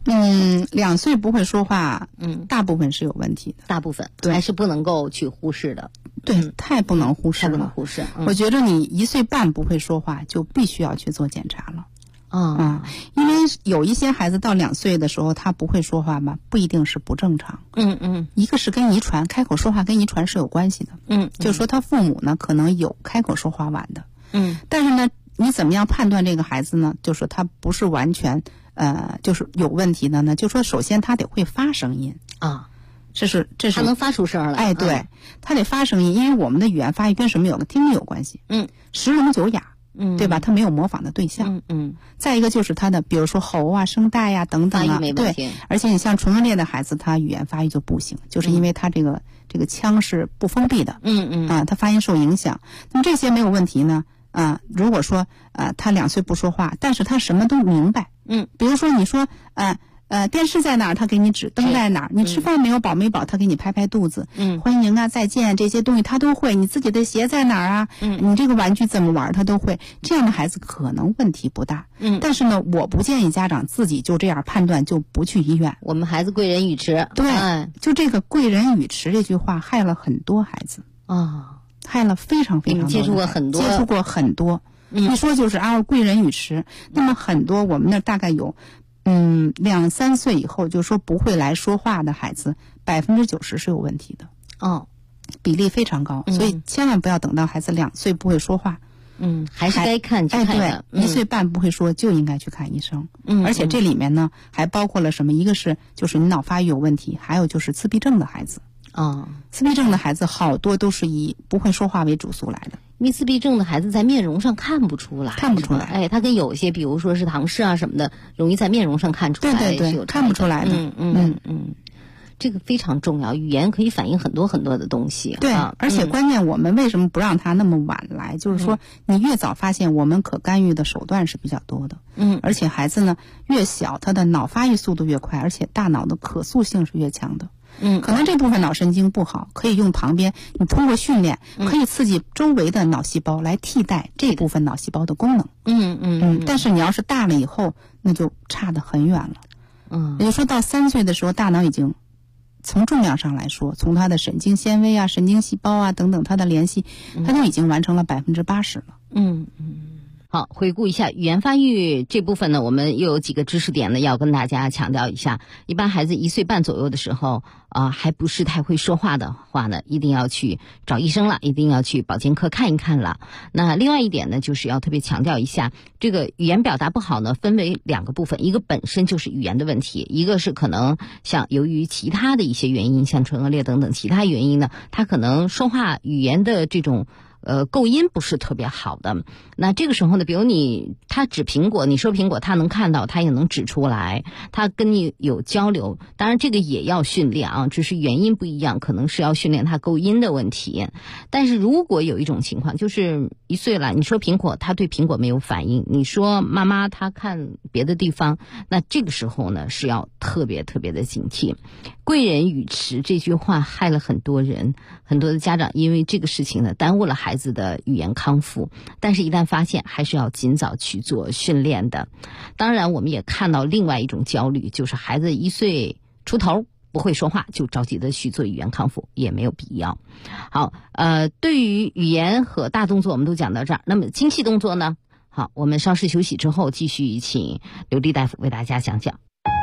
？2岁不会说话，大部分是有问题的， 大部分还是不能够去忽视的。 对，太不能忽视了， 太不能忽视。 我觉得你1岁半不会说话，就必须要去做检查了。因为有一些孩子到2岁的时候他不会说话嘛，不一定是不正常。一个是跟遗传，开口说话跟遗传是有关系的。就是说他父母呢可能有开口说话晚的。但是呢，你怎么样判断这个孩子呢？就是说他不是完全就是有问题的呢？就是说首先他得会发声音啊。这是他能发出声来。 哎，对，他得发声音，因为我们的语言发育跟什么有个听力有关系。10聋9哑。对吧？他没有模仿的对象。再一个就是他的，比如说喉啊、声带呀等等啊，对。而且你像唇腭裂的孩子，他语言发育就不行，就是因为他这个腔是不封闭的。他发音受影响。那么这些没有问题呢？如果说他2岁不说话，但是他什么都明白。比如说你说电视在哪儿，他给你指；灯在哪儿，你吃饭没有饱没饱，他给你拍拍肚子。欢迎啊，再见，这些东西他都会。你自己的鞋在哪儿啊？你这个玩具怎么玩，他都会。这样的孩子可能问题不大。但是呢，我不建议家长自己就这样判断就不去医院。 我们孩子贵人语迟。 对，就这个贵人语迟这句话害了很多孩子害了非常非常多。 接触过很多。 一说就是贵人语迟，那么很多我们那大概有。2、3岁以后，就是说不会来说话的孩子，90%是有问题的。比例非常高，所以千万不要等到孩子2岁不会说话。 还是该看去看的。 对，1岁半不会说就应该去看医生。而且这里面呢，还包括了什么？一个是就是你脑发育有问题，还有就是自闭症的孩子。自闭症的孩子好多都是以不会说话为主诉来的。 因为自闭症的孩子在面容上看不出来。哎，他跟有些比如说是唐氏啊什么的，容易在面容上看出来。 对，看不出来的。 这个非常重要，语言可以反映很多很多的东西。 对，而且关键我们为什么不让他那么晚来？就是说你越早发现，我们可干预的手段是比较多的。而且孩子呢越小，他的脑发育速度越快，而且大脑的可塑性是越强的。可能这部分脑神经不好，可以用旁边你通过训练可以刺激周围的脑细胞来替代这部分脑细胞的功能。但是你要是大了以后，那就差得很远了。也就是说到3岁的时候，大脑已经从重量上来说，从它的神经纤维啊、神经细胞啊等等，它的联系，它都已经完成了80%了。 好，回顾一下语言发育这部分呢，我们又有几个知识点呢，要跟大家强调一下。一般孩子1岁半左右的时候还不是太会说话的话呢，一定要去找医生了，一定要去保健科看一看了。那另外一点呢，就是要特别强调一下，这个语言表达不好呢，分为2个部分，一个本身就是语言的问题，一个是可能像由于其他的一些原因，像唇腭裂等等其他原因呢，他可能说话语言的这种构音不是特别好的。那这个时候呢，比如他指苹果，你说苹果，他能看到，他也能指出来，他跟你有交流。当然这个也要训练啊，只是原因不一样，可能是要训练他构音的问题。但是如果有一种情况，就是1岁了，你说苹果，他对苹果没有反应，你说妈妈，他看别的地方，那这个时候呢是要特别特别的警惕。贵人语迟这句话害了很多人，很多的家长因为这个事情呢耽误了孩子的语言康复，但是一旦发现还是要尽早去做训练的。当然我们也看到另外一种焦虑，就是孩子1岁出头不会说话就着急的去做语言康复，也没有必要。好，对于语言和大动作我们都讲到这儿，那么精细动作呢？好，我们稍事休息之后继续请刘丽大夫为大家讲讲。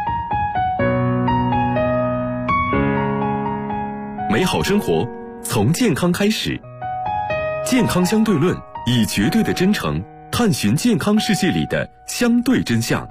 美好生活从健康开始，健康相对论以绝对的真诚探寻健康世界里的相对真相。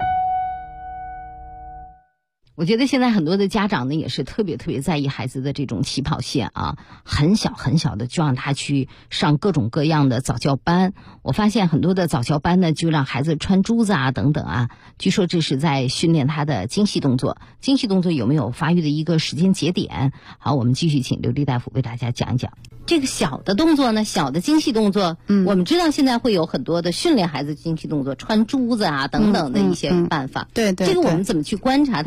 我觉得现在很多的家长呢也是特别特别在意孩子的这种起跑线啊，很小很小的就让他去上各种各样的早教班。我发现很多的早教班呢就让孩子穿珠子啊等等啊，据说这是在训练他的精细动作。精细动作有没有发育的一个时间节点？好，我们继续请刘丽大夫为大家讲一讲这个小的动作呢，小的精细动作。我们知道现在会有很多的训练孩子精细动作，穿珠子啊等等的一些办法。 对， 这个我们怎么去观察他的发育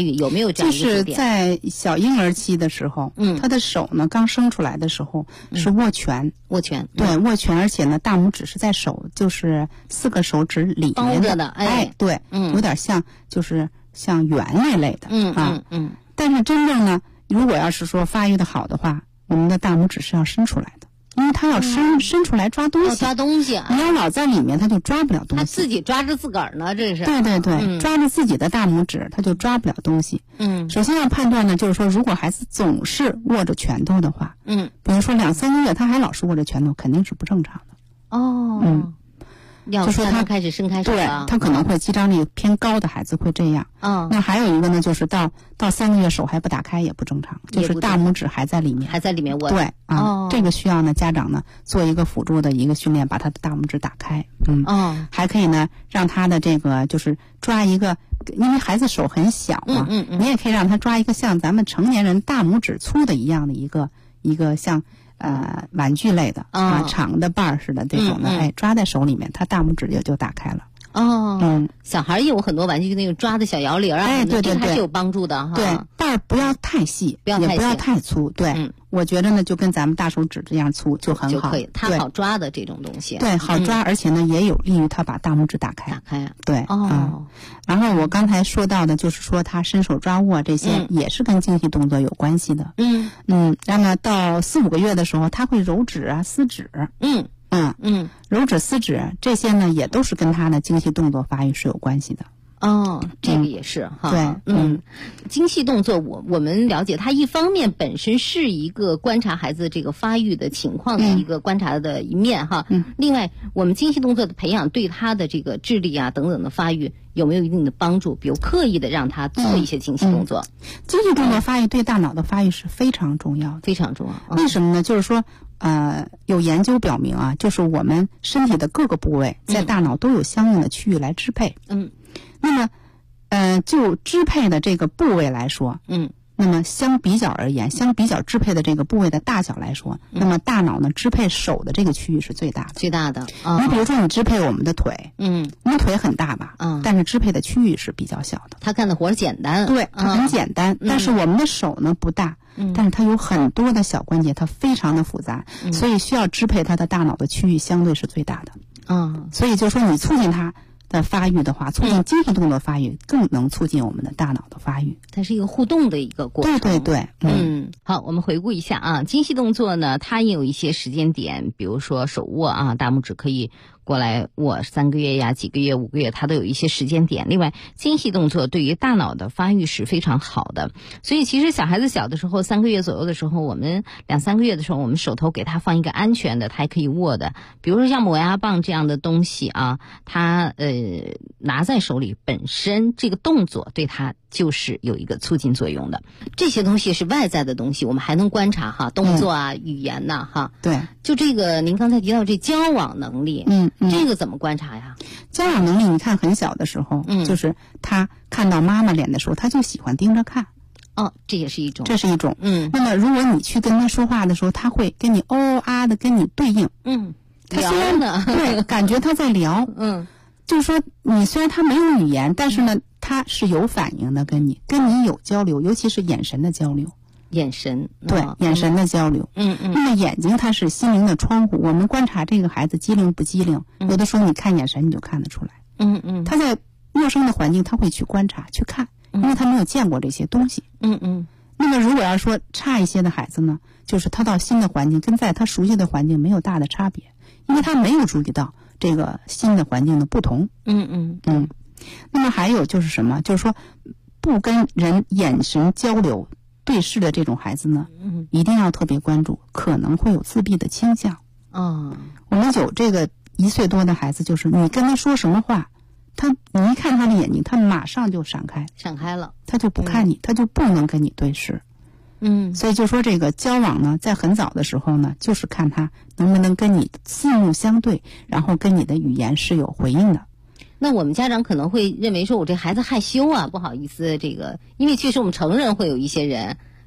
育？有没有这样一个就是在小婴儿期的时候，他的手呢刚生出来的时候是握拳，对，握拳，而且呢大拇指是在手，就是4个手指里面的，对，有点像就是像圆那类的，但是真正呢，如果要是说发育的好的话，我们的大拇指是要伸出来的。因为他要伸出来抓东西， 抓东西啊！ 你要老在里面，他就抓不了东西。 他自己抓着自个儿呢，这是。 对，抓着自己的大拇指，他就抓不了东西。首先要判断呢，就是说，如果孩子总是握着拳头的话，比如说2、3个月他还老是握着拳头，肯定是不正常的。 就说他开始伸开手了， 对，他可能会肌张力偏高的孩子会这样。那还有一个呢，就是到3个月手还不打开也不正常，就是大拇指还在里面， 握。 对这个需要呢家长呢做一个辅助的一个训练，把他的大拇指打开。还可以呢让他的这个就是抓一个，因为孩子手很小嘛，你也可以让他抓一个像咱们成年人大拇指粗的一样的一个像。玩具类的长的瓣似的这种的，抓在手里面，他大拇指也就打开了。 小孩也有很多玩具，那个抓的小摇铃啊， 对， 它是有帮助的哈。 对，瓣不要太细，也不要太粗。对，我觉得呢，就跟咱们大手指这样粗就很好， 就可以，它好抓的这种东西。 对，好抓，而且呢，也有利于他把大拇指打开。对。然后我刚才说到的，就是说他伸手抓握这些，也是跟精细动作有关系的。那么到4、5个月的时候，他会揉指啊、撕指。揉指撕指这些呢，也都是跟他的精细动作发育是有关系的。 这个也是哈。 对， 精细动作我们了解，它一方面本身是一个观察孩子这个发育的情况的一个观察的一面哈。另外，我们精细动作的培养对他的这个智力啊等等的发育有没有一定的帮助？比如刻意的让他做一些精细动作。 精细动作发育对大脑的发育是非常重要的， 非常重要。 为什么呢？就是说，有研究表明啊，就是我们身体的各个部位在大脑都有相应的区域来支配。那么，就支配的这个部位来说，那么相比较支配的这个部位的大小来说，那么大脑呢支配手的这个区域是最大的。你比如说，你支配我们的腿，我们腿很大吧，但是支配的区域是比较小的。 他干的活儿简单， 对，它很简单，但是我们的手呢不大，但是它有很多的小关节，它非常的复杂，所以需要支配它的大脑的区域相对是最大的。所以就说你促进它的发育的话，促进精细动作发育，更能促进我们的大脑的发育。 它是一个互动的一个过程。 对。 好，我们回顾一下啊，精细动作呢，它也有一些时间点，比如说手握啊，大拇指可以过来握3个月呀、几个月、5个月，它都有一些时间点。另外，精细动作对于大脑的发育是非常好的。所以其实小孩子小的时候，3个月左右的时候，我们2、3个月的时候，我们手头给他放一个安全的，他还可以握的，比如说像磨牙棒这样的东西啊，他拿在手里本身这个动作对他就是有一个促进作用的。这些东西是外在的东西，我们还能观察哈，动作啊、语言呐哈。 对， 就这个您刚才提到这交往能力，这个怎么观察呀？ 交往能力，你看很小的时候，就是他看到妈妈脸的时候，他就喜欢盯着看。 这也是一种。 这是一种。那么如果你去跟他说话的时候，他会跟你哦啊的跟你对应。他虽然对，感觉他在聊。就是说，你虽然他没有语言，但是呢，他是有反应的，跟你有交流，尤其是眼神的交流。 眼神， 对，眼神的交流。那么眼睛它是心灵的窗户，我们观察这个孩子机灵不机灵，有的时候你看眼神你就看得出来。他在陌生的环境他会去观察去看，因为他没有见过这些东西。那么如果要说差一些的孩子呢，就是他到新的环境跟在他熟悉的环境没有大的差别，因为他没有注意到这个新的环境的不同。那么还有就是什么？就是说不跟人眼神交流对视的这种孩子呢，一定要特别关注，可能会有自闭的倾向。我们有这个1岁多的孩子，就是你跟他说什么话，你一看他的眼睛，他马上就闪开了，他就不看你，他就不能跟你对视。所以就说这个交往呢，在很早的时候呢，就是看他能不能跟你四目相对，然后跟你的语言是有回应的。 那我们家长可能会认为说，我这孩子害羞啊，不好意思，这个，因为确实我们承认会有一些人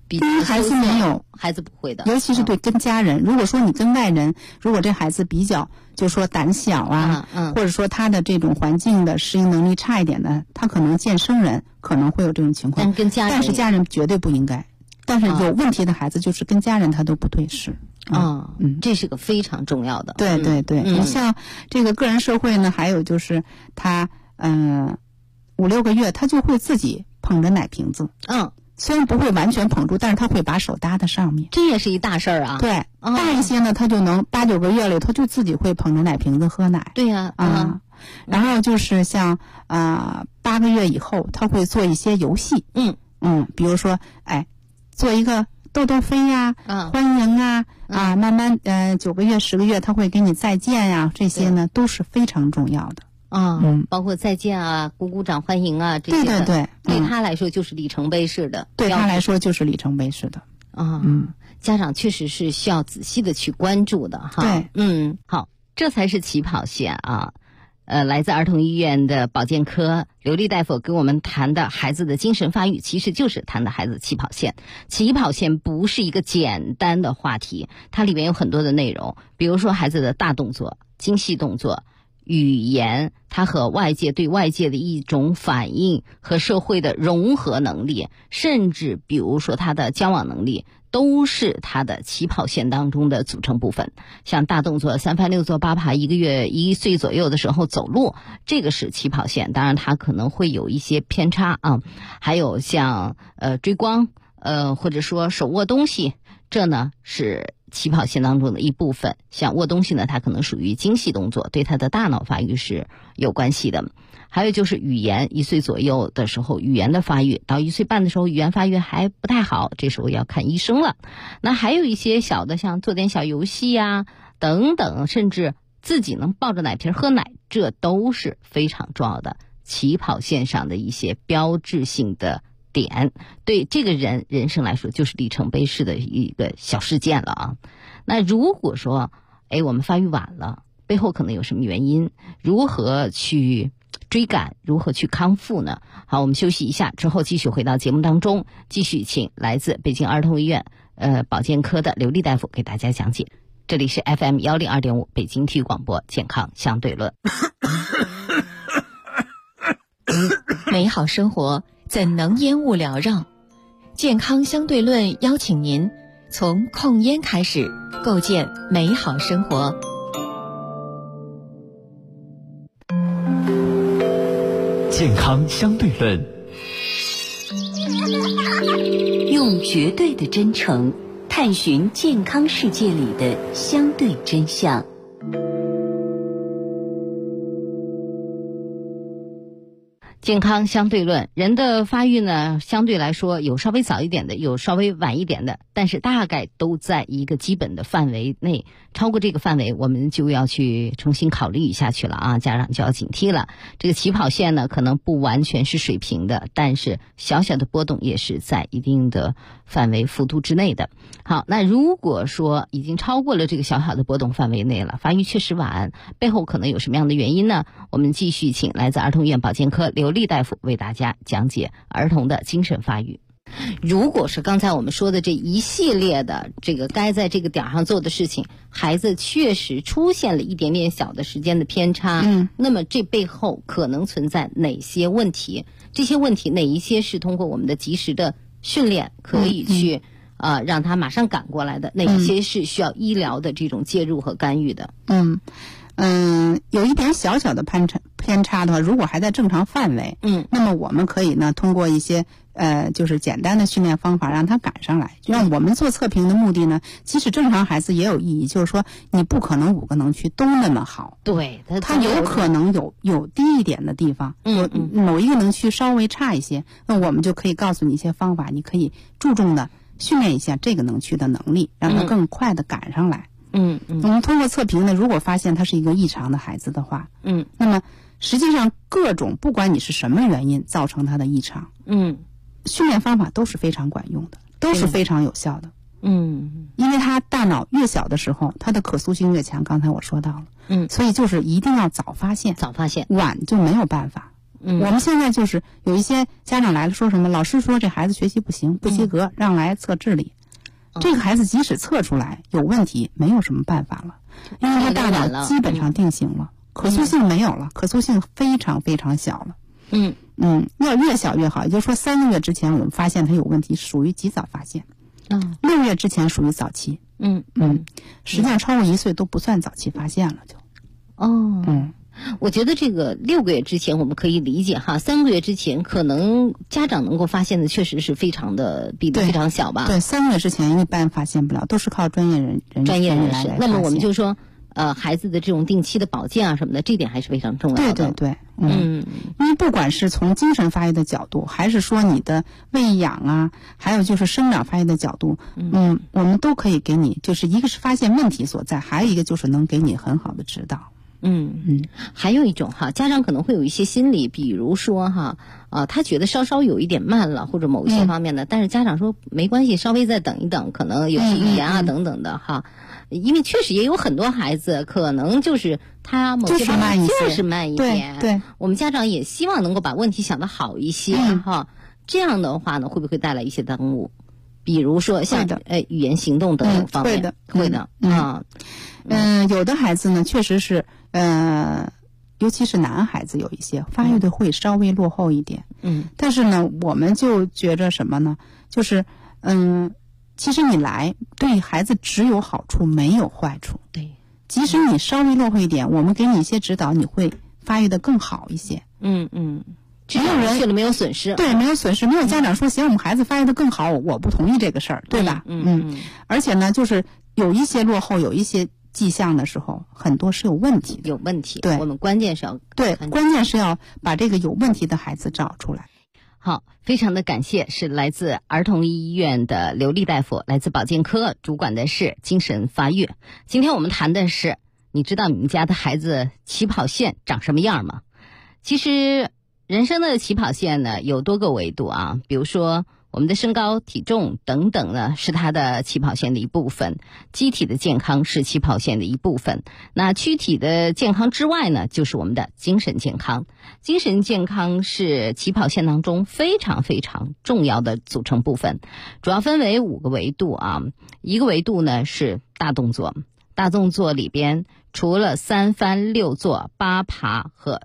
对孩子没有， 孩子不会的， 尤其是对跟家人。如果说你跟外人，如果这孩子比较就说胆小啊，或者说他的这种环境的适应能力差一点的，他可能见生人可能会有这种情况。但是家人绝对不应该。但是有问题的孩子就是跟家人他都不对视。 这是个非常重要的。 对对对，你像这个个人社会呢，还有就是他5、6个月他就会自己捧着奶瓶子。虽然不会完全捧住，但是他会把手搭在上面， 这也是一大事儿啊。 对，大一些呢，他就能8、9个月里，他就自己会捧着奶瓶子喝奶。 对呀， 然后就是像8个月以后，他会做一些游戏。比如说，做一个豆豆飞呀，欢迎啊，慢慢9个月、10个月，他会给你再见呀，这些呢都是非常重要的。 包括再见啊、鼓鼓掌欢迎啊这些的，对他来说就是里程碑式的。 对他来说就是里程碑式的。 家长确实是需要仔细的去关注的哈。 对， 好，这才是起跑线啊。来自儿童医院的保健科刘丽大夫跟我们谈的孩子的精神发育，其实就是谈的孩子起跑线。起跑线不是一个简单的话题，它里面有很多的内容，比如说孩子的大动作、精细动作、语言，他和外界对外界的一种反应和社会的融合能力，甚至比如说他的交往能力，都是他的起跑线当中的组成部分。像大动作3翻6坐8爬，1个月1岁左右的时候走路，这个是起跑线，当然它可能会有一些偏差啊。还有像追光，或者说手握东西，这呢是起跑线当中的一部分。像握东西呢，它可能属于精细动作，对他的大脑发育是有关系的。还有就是语言，1岁左右的时候语言的发育，到1岁半的时候语言发育还不太好，这时候要看医生了。那还有一些小的，像做点小游戏呀等等，甚至自己能抱着奶瓶喝奶，这都是非常重要的起跑线上的一些标志性的点，对这个人生来说就是里程碑式的一个小事件了啊。那如果说我们发育晚了，背后可能有什么原因，如何去追赶，如何去康复呢？好，我们休息一下之后继续回到节目当中，继续请来自北京儿童医院保健科的刘丽大夫给大家讲解。这里是 FM 102.5北京体育广播健康相对论。 美好生活怎能烟雾缭绕？健康相对论邀请您从控烟开始，构建美好生活。 健康相对论， 用绝对的真诚探寻健康世界里的相对真相。 健康相对论，人的发育呢，相对来说有稍微早一点的，有稍微晚一点的，但是大概都在一个基本的范围内。超过这个范围，我们就要去重新考虑一下去了啊，家长就要警惕了。这个起跑线呢，可能不完全是水平的，但是小小的波动也是在一定的范围幅度之内的。好，那如果说已经超过了这个小小的波动范围内了，发育确实晚，背后可能有什么样的原因呢？我们继续请来自儿童医院保健科刘丽大夫为大家讲解儿童的精神发育。如果是刚才我们说的这一系列的这个该在这个点上做的事情，孩子确实出现了一点点小的时间的偏差，那么这背后可能存在哪些问题？这些问题哪一些是通过我们的及时的训练可以去让他马上赶过来的，哪一些是需要医疗的这种介入和干预的？ 有一点小小的偏差的话，如果还在正常范围，那么我们可以呢通过一些就是简单的训练方法让他赶上来。让我们做测评的目的呢，即使正常孩子也有意义，就是说你不可能5个能区都那么好， 对， 他有可能有低一点的地方，某一个能区稍微差一些，那我们就可以告诉你一些方法，你可以注重的训练一下这个能区的能力，让他更快的赶上来。我们通过测评呢，如果发现他是一个异常的孩子的话，那么实际上各种不管你是什么原因造成他的异常，训练方法都是非常管用的，都是非常有效的。因为他大脑越小的时候，他的可塑性越强，刚才我说到了，所以就是一定要早发现， 晚就没有办法。 我们现在就是有一些家长来了，说什么老师说这孩子学习不行，不及格，让来测智力。这个孩子即使测出来有问题，没有什么办法了，因为他大脑基本上定型了，可塑性没有了，可塑性非常非常小了。要越小越好，也就是说3个月之前我们发现他有问题，属于及早发现。6月之前属于早期。实际上超过1岁都不算早期发现了就。 我觉得这个6个月之前我们可以理解哈，3个月之前可能家长能够发现的确实是非常的比例非常小吧。 对，3个月之前一般发现不了，都是靠专业人士。 那么我们就说，孩子的这种定期的保健啊什么的，这点还是非常重要的。 对，因为不管是从精神发育的角度，还是说你的喂养啊，还有就是生长发育的角度，我们都可以给你，就是一个是发现问题所在，还有一个就是能给你很好的指导。 还有一种哈，家长可能会有一些心理，比如说哈，他觉得稍稍有一点慢了，或者某一些方面的，但是家长说没关系，稍微再等一等，可能有些语言啊等等的哈。因为确实也有很多孩子可能就是他某些方面就是慢一点， 对， 我们家长也希望能够把问题想得好一些哈。这样的话呢，会不会带来一些耽误？比如说像语言行动等等方面，会的有的孩子呢，确实是尤其是男孩子有一些发育的会稍微落后一点。但是呢，我们就觉着什么呢？就是其实你来对孩子只有好处没有坏处。 对， 即使你稍微落后一点，我们给你一些指导，你会发育的更好一些。 只有人去了没有损失。 对，没有损失，没有家长说行，我们孩子发育的更好，我不同意这个事儿，对吧？而且呢，就是有一些落后，有一些迹象的时候，很多是有问题的。 有问题。 对， 我们关键是要关键是要把这个有问题的孩子找出来。 好，非常的感谢，是来自儿童医院的刘丽大夫，来自保健科，主管的是精神发育。今天我们谈的是，你知道你们家的孩子起跑线长什么样吗？其实人生的起跑线呢有多个维度啊，比如说我们的身高、体重等等呢是它的起跑线的一部分，机体的健康是起跑线的一部分。那躯体的健康之外呢，就是我们的精神健康。精神健康是起跑线当中非常非常重要的组成部分，主要分为5个维度啊。一个维度呢是大动作，大动作里边除了3翻6坐8爬和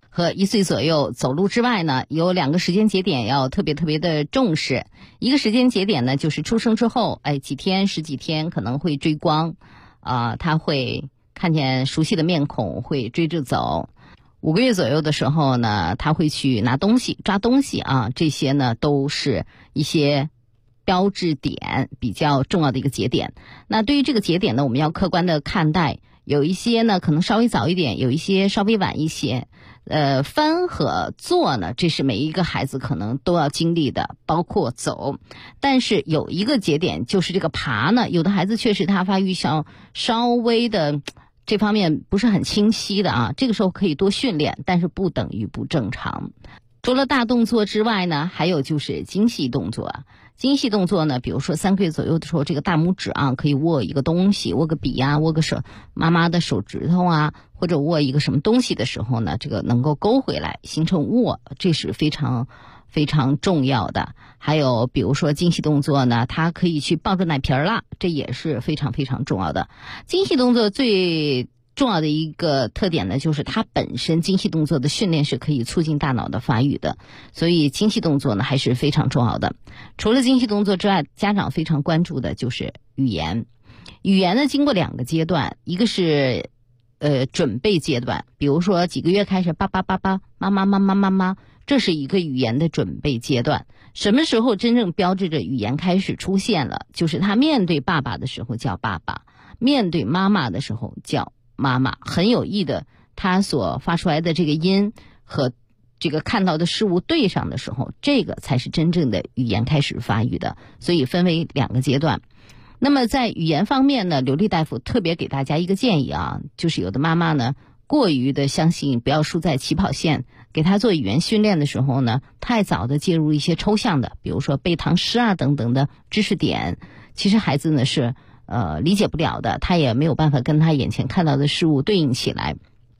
1岁左右走路之外呢，有2个时间节点要特别的重视。一个时间节点呢，就是出生之后，几天10几天可能会追光，他会看见熟悉的面孔，会追着走。5个月左右的时候呢，他会去拿东西、抓东西啊，这些呢都是一些标志点，比较重要的一个节点。那对于这个节点呢，我们要客观的看待，有一些呢可能稍微早一点，有一些稍微晚一些。翻和坐呢，这是每一个孩子可能都要经历的，包括走。但是有一个节点就是这个爬呢，有的孩子确实他发育稍微的这方面不是很清晰的啊，这个时候可以多训练，但是不等于不正常。除了大动作之外呢，还有就是精细动作。精细动作呢，比如说3个月左右的时候，这个大拇指啊可以握一个东西，握个笔啊，握个妈妈的手指头啊，或者握一个什么东西的时候呢，这个能够勾回来形成握，这是非常非常重要的。还有比如说精细动作呢，它可以去抱着奶瓶了，这也是非常非常重要的。精细动作最重要的一个特点呢，就是它本身精细动作的训练是可以促进大脑的发育的，所以精细动作呢还是非常重要的。除了精细动作之外，家长非常关注的就是语言。语言呢经过2个阶段，一个是准备阶段，比如说几个月开始爸爸爸爸妈妈妈妈妈妈，这是一个语言的准备阶段。什么时候真正标志着语言开始出现了，就是他面对爸爸的时候叫爸爸，面对妈妈的时候叫妈妈，很有意的，他所发出来的这个音和这个看到的事物对上的时候，这个才是真正的语言开始发育的。所以分为2个阶段。那么在语言方面呢，刘丽大夫特别给大家一个建议啊，就是有的妈妈呢过于的相信不要输在起跑线，给他做语言训练的时候呢，太早的介入一些抽象的，比如说背唐诗啊等等的知识点，其实孩子呢是理解不了的，他也没有办法跟他眼前看到的事物对应起来。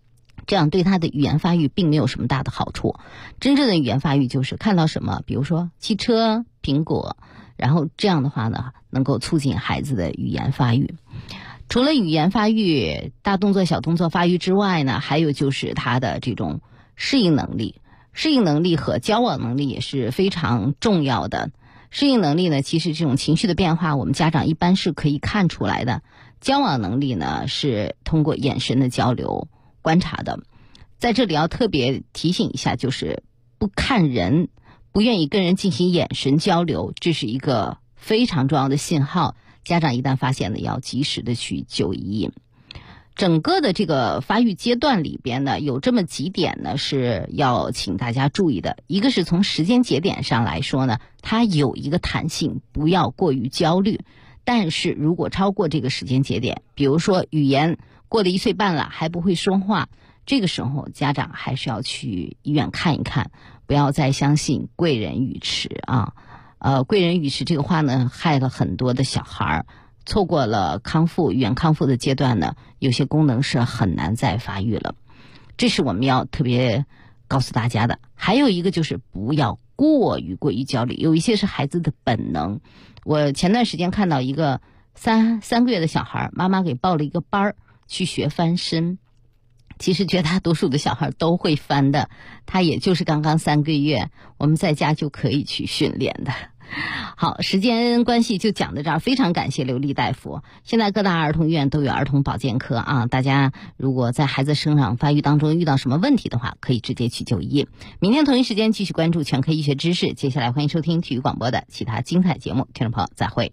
这样对他的语言发育并没有什么大的好处。真正的语言发育就是看到什么，比如说汽车、苹果，然后这样的话呢，能够促进孩子的语言发育。除了语言发育、大动作、小动作发育之外呢，还有就是他的这种适应能力。适应能力和交往能力也是非常重要的。适应能力呢，其实这种情绪的变化，我们家长一般是可以看出来的。交往能力呢，是通过眼神的交流观察的。在这里要特别提醒一下，就是不看人，不愿意跟人进行眼神交流，这是一个非常重要的信号。家长一旦发现了，要及时的去就医。整个的这个发育阶段里边呢，有这么几点呢是要请大家注意的。一个是从时间节点上来说呢，它有一个弹性，不要过于焦虑。但是如果超过这个时间节点，比如说语言过了1岁半了还不会说话，这个时候家长还是要去医院看一看，不要再相信贵人语迟啊。贵人语迟这个话呢，害了很多的小孩，错过了康复、语言康复的阶段呢，有些功能是很难再发育了。这是我们要特别告诉大家的。还有一个就是不要过于焦虑，有一些是孩子的本能。我前段时间看到一个三个月的小孩，妈妈给报了一个班去学翻身。其实绝大多数的小孩都会翻的，他也就是刚刚3个月，我们在家就可以去训练的。好，时间关系就讲到这儿，非常感谢刘丽大夫。现在各大儿童医院都有儿童保健科啊，大家如果在孩子生长发育当中遇到什么问题的话，可以直接去就医。明天同一时间继续关注全科医学知识，接下来欢迎收听体育广播的其他精彩节目，听众朋友再会。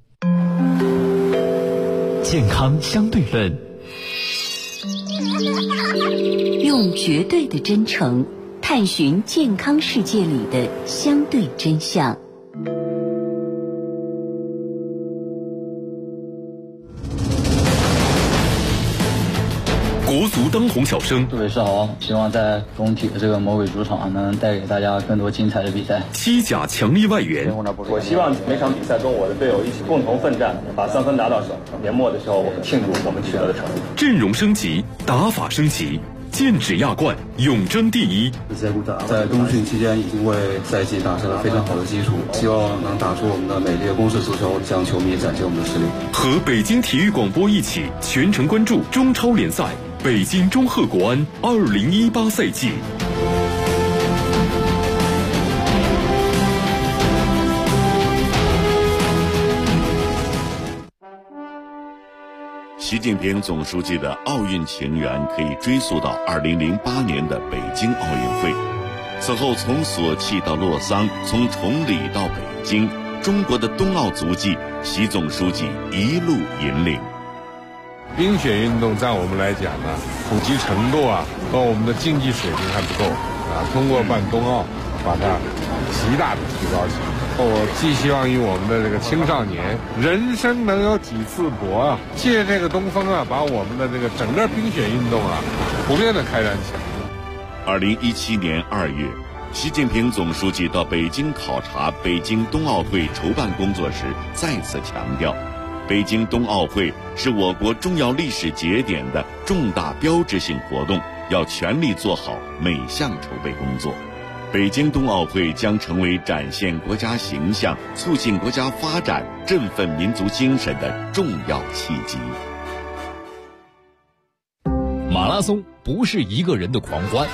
健康相对论， 用绝对的真诚探寻健康世界里的相对真相。 国足当红小生， 各位是好，希望在工体的这个魔鬼主场能带给大家更多精彩的比赛。 西甲强力外援， 我希望每场比赛跟我的队友一起共同奋战，把3分打到手。年末的时候，我们庆祝我们取得的成绩。 阵容升级，打法升级，剑指亚冠，永争第一。 在冬训期间已经为赛季打下了非常好的基础，希望能打出我们的美丽的攻势足球，向球迷展现我们的实力。 和北京体育广播一起全程关注中超联赛北京中赫国安2018赛季。 习近平总书记的奥运情缘可以追溯到2008年的北京奥运会。此后从索契到洛桑，从崇礼到北京，中国的冬奥足迹，习总书记一路引领。 冰雪运动在我们来讲呢，普及程度和我们的竞技水平还不够通过办冬奥，把它极大的提高起来。我寄希望于我们的这个青少年，人生能有几次搏借这个东风把我们的这个整个冰雪运动普遍的开展起来。 2017年2月，习近平总书记到北京考察北京冬奥会筹办工作时，再次强调，北京冬奥会是我国重要历史节点的重大标志性活动，要全力做好每项筹备工作。北京冬奥会将成为展现国家形象、促进国家发展、振奋民族精神的重要契机。 马拉松不是一个人的狂欢，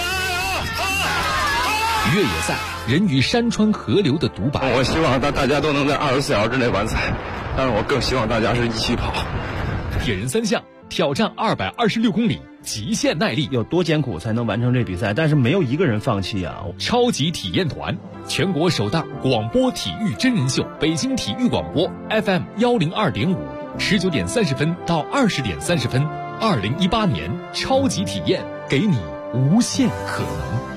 越野赛人与山川河流的独白。 我希望大家都能在24小时之内完赛，但是我更希望大家是一起跑。 铁人3项挑战226公里，极限耐力， 有多艰苦才能完成这比赛？但是没有一个人放弃啊！ 超级体验团，全国首档广播体育真人秀，北京体育广播 FM 102.5，19点30分到20点30分，2018年超级体验，给你无限可能。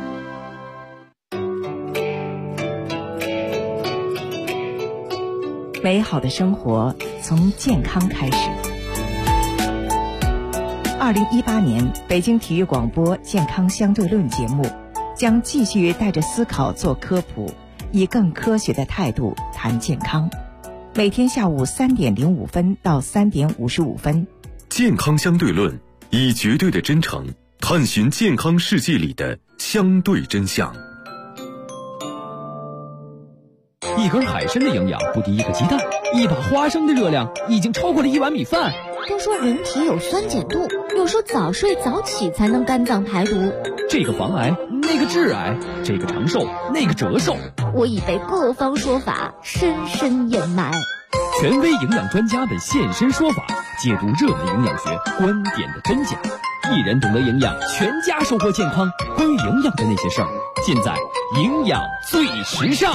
美好的生活从健康开始。2018年北京体育广播健康相对论节目将继续带着思考做科普，以更科学的态度谈健康。每天下午3点05分到3点55分。 健康相对论，以绝对的真诚探寻健康世界里的相对真相。 一根海参的营养不敌一个鸡蛋，一把花生的热量已经超过了1碗米饭。 都说人体有酸碱度，有时候早睡早起才能肝脏排毒。 这个防癌，那个致癌，这个长寿，那个折寿。 我已被各方说法深深掩埋。 权威营养专家们现身说法，解读热门营养学观点的真假。一人懂得营养，全家收获健康。关于营养的那些事儿，尽在营养最时尚。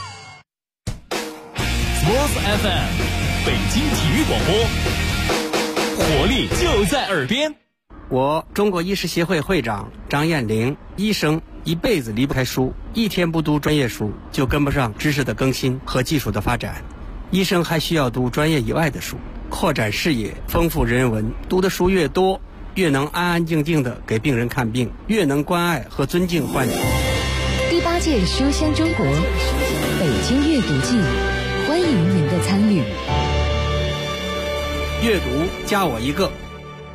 Sports FM， 北京体育广播，活力就在耳边。 我中国医师协会会长张艳玲，医生一辈子离不开书，一天不读专业书就跟不上知识的更新和技术的发展。医生还需要读专业以外的书，扩展视野，丰富人文。读的书越多，越能安安静静地给病人看病，越能关爱和尊敬患者。 第8届书香中国北京阅读季，欢迎您的参与。 阅读加我一个。